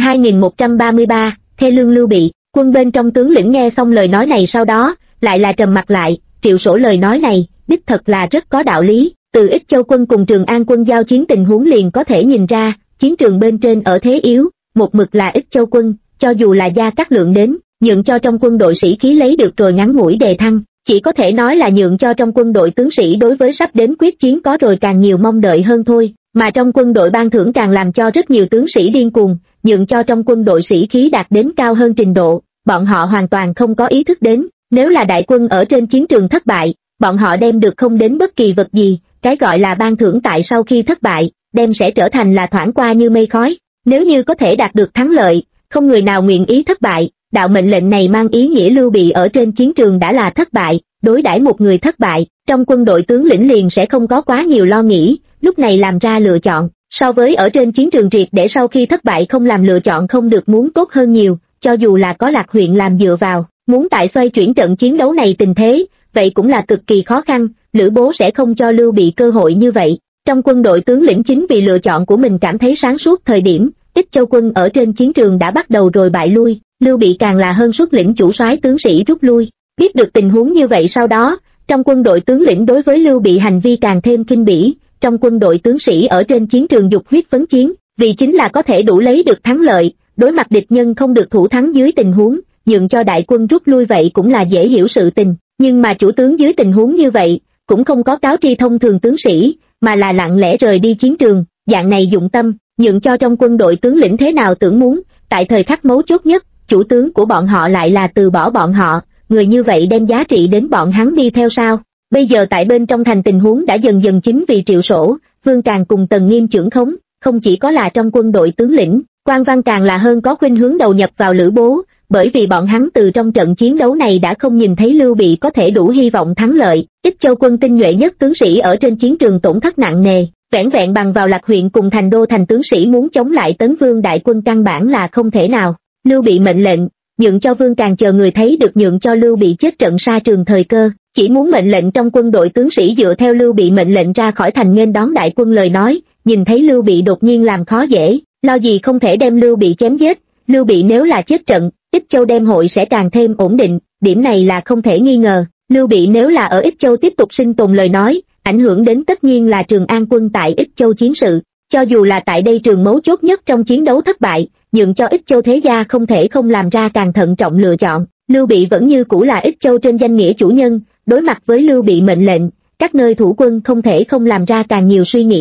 2133, thê lương Lưu Bị. Quân bên trong tướng lĩnh nghe xong lời nói này sau đó, lại là trầm mặt lại. Triệu Sổ lời nói này, đích thật là rất có đạo lý. Từ Ích Châu quân cùng Trường An quân giao chiến tình huống liền có thể nhìn ra, chiến trường bên trên ở thế yếu, một mực là Ích Châu quân, cho dù là Gia Cát Lượng đến, nhượng cho trong quân đội sĩ khí lấy được rồi ngắn ngủi đề thăng, chỉ có thể nói là nhượng cho trong quân đội tướng sĩ đối với sắp đến quyết chiến có rồi càng nhiều mong đợi hơn thôi, mà trong quân đội ban thưởng càng làm cho rất nhiều tướng sĩ điên cuồng, nhượng cho trong quân đội sĩ khí đạt đến cao hơn trình độ, bọn họ hoàn toàn không có ý thức đến, nếu là đại quân ở trên chiến trường thất bại, bọn họ đem được không đến bất kỳ vật gì, cái gọi là ban thưởng tại sau khi thất bại, đem sẽ trở thành là thoảng qua như mây khói, nếu như có thể đạt được thắng lợi, không người nào nguyện ý thất bại. Đạo mệnh lệnh này mang ý nghĩa Lưu Bị ở trên chiến trường đã là thất bại, đối đãi một người thất bại, trong quân đội tướng lĩnh liền sẽ không có quá nhiều lo nghĩ, lúc này làm ra lựa chọn, so với ở trên chiến trường triệt để sau khi thất bại không làm lựa chọn không được muốn tốt hơn nhiều, cho dù là có Lạc huyện làm dựa vào, muốn tại xoay chuyển trận chiến đấu này tình thế, vậy cũng là cực kỳ khó khăn, Lữ Bố sẽ không cho Lưu Bị cơ hội như vậy. Trong quân đội tướng lĩnh chính vì lựa chọn của mình cảm thấy sáng suốt thời điểm, Ích Châu quân ở trên chiến trường đã bắt đầu rồi bại lui, Lưu Bị càng là hơn xuất lĩnh chủ soái tướng sĩ rút lui. Biết được tình huống như vậy sau đó, trong quân đội tướng lĩnh đối với Lưu Bị hành vi càng thêm khinh bỉ, trong quân đội tướng sĩ ở trên chiến trường dục huyết phấn chiến, vì chính là có thể đủ lấy được thắng lợi, đối mặt địch nhân không được thủ thắng dưới tình huống, nhượng cho đại quân rút lui vậy cũng là dễ hiểu sự tình, nhưng mà chủ tướng dưới tình huống như vậy, cũng không có cáo tri thông thường tướng sĩ, mà là lặng lẽ rời đi chiến trường, dạng này dụng tâm, nhượng cho trong quân đội tướng lĩnh thế nào tưởng muốn, tại thời khắc mấu chốt nhất, chủ tướng của bọn họ lại là từ bỏ bọn họ, người như vậy đem giá trị đến bọn hắn đi theo sao? Bây giờ tại bên trong thành tình huống đã dần dần chính vì Triệu Sổ, Vương Càng cùng Tần Nghiêm trưởng khống, không chỉ có là trong quân đội tướng lĩnh, Quan Văn càng là hơn có khuynh hướng đầu nhập vào Lữ Bố, bởi vì bọn hắn từ trong trận chiến đấu này đã không nhìn thấy Lưu Bị có thể đủ hy vọng thắng lợi. Ích Châu quân tinh nhuệ nhất tướng sĩ ở trên chiến trường tổn thất nặng nề, vẻn vẹn bằng vào Lạc huyện cùng thành đô thành tướng sĩ muốn chống lại Tấn Vương đại quân căn bản là không thể nào. Lưu Bị mệnh lệnh, nhượng cho Vương Càng chờ người thấy được nhượng cho Lưu Bị chết trận sa trường thời cơ, chỉ muốn mệnh lệnh trong quân đội tướng sĩ dựa theo Lưu Bị mệnh lệnh ra khỏi thành nghênh đón đại quân lời nói, nhìn thấy Lưu Bị đột nhiên làm khó dễ, lo gì không thể đem Lưu Bị chém giết, Lưu Bị nếu là chết trận, Ích Châu đem hội sẽ càng thêm ổn định, điểm này là không thể nghi ngờ. Lưu Bị nếu là ở Ích Châu tiếp tục sinh tồn lời nói, ảnh hưởng đến tất nhiên là Trường An quân tại Ích Châu chiến sự, cho dù là tại đây trường mấu chốt nhất trong chiến đấu thất bại, nhượng cho Ích Châu thế gia không thể không làm ra càng thận trọng lựa chọn. Lưu Bị vẫn như cũ là Ích Châu trên danh nghĩa chủ nhân, đối mặt với Lưu Bị mệnh lệnh, các nơi thủ quân không thể không làm ra càng nhiều suy nghĩ.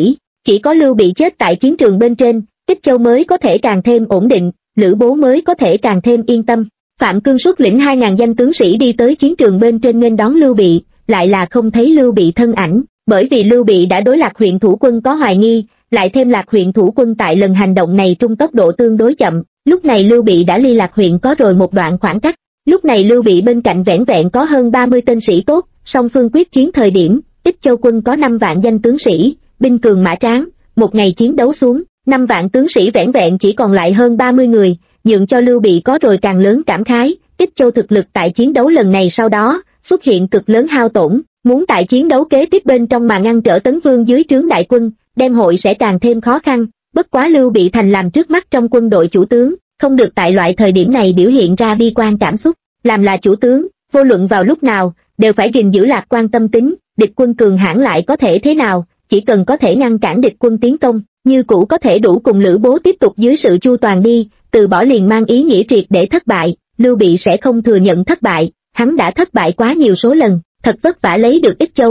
Chỉ có Lưu Bị chết tại chiến trường bên trên, Ích Châu mới có thể càng thêm ổn định, Lữ Bố mới có thể càng thêm yên tâm. Phạm Cương xuất lĩnh 2.000 danh tướng sĩ đi tới chiến trường bên trên nghênh đón Lưu Bị, lại là không thấy Lưu Bị thân ảnh, bởi vì Lưu Bị đã đối Lạc huyện thủ quân có hoài nghi, lại thêm Lạc huyện thủ quân tại lần hành động này trung tốc độ tương đối chậm, lúc này Lưu Bị đã ly Lạc huyện có rồi một đoạn khoảng cách. Lúc này Lưu Bị bên cạnh vẻn vẹn có hơn 30 tên sĩ tốt, song phương quyết chiến thời điểm, Ích Châu quân có 5 vạn danh tướng sĩ, binh cường mã tráng, một ngày chiến đấu xuống, 5 vạn tướng sĩ vẻn vẹn chỉ còn lại hơn 30 người, nhượng cho Lưu Bị có rồi càng lớn cảm khái. Ích Châu thực lực tại chiến đấu lần này sau đó xuất hiện cực lớn hao tổn, muốn tại chiến đấu kế tiếp bên trong mà ngăn trở Tấn Vương dưới trướng đại quân, đem hội sẽ càng thêm khó khăn. Bất quá Lưu Bị thành làm trước mắt trong quân đội chủ tướng, không được tại loại thời điểm này biểu hiện ra bi quan cảm xúc, làm là chủ tướng, vô luận vào lúc nào đều phải gìn giữ lạc quan tâm tính, địch quân cường hãn lại có thể thế nào, chỉ cần có thể ngăn cản địch quân tiến công, như cũ có thể đủ cùng Lữ Bố tiếp tục dưới sự chu toàn đi, từ bỏ liền mang ý nghĩa triệt để thất bại. Lưu Bị sẽ không thừa nhận thất bại, hắn đã thất bại quá nhiều số lần, thật vất vả lấy được Ích Châu,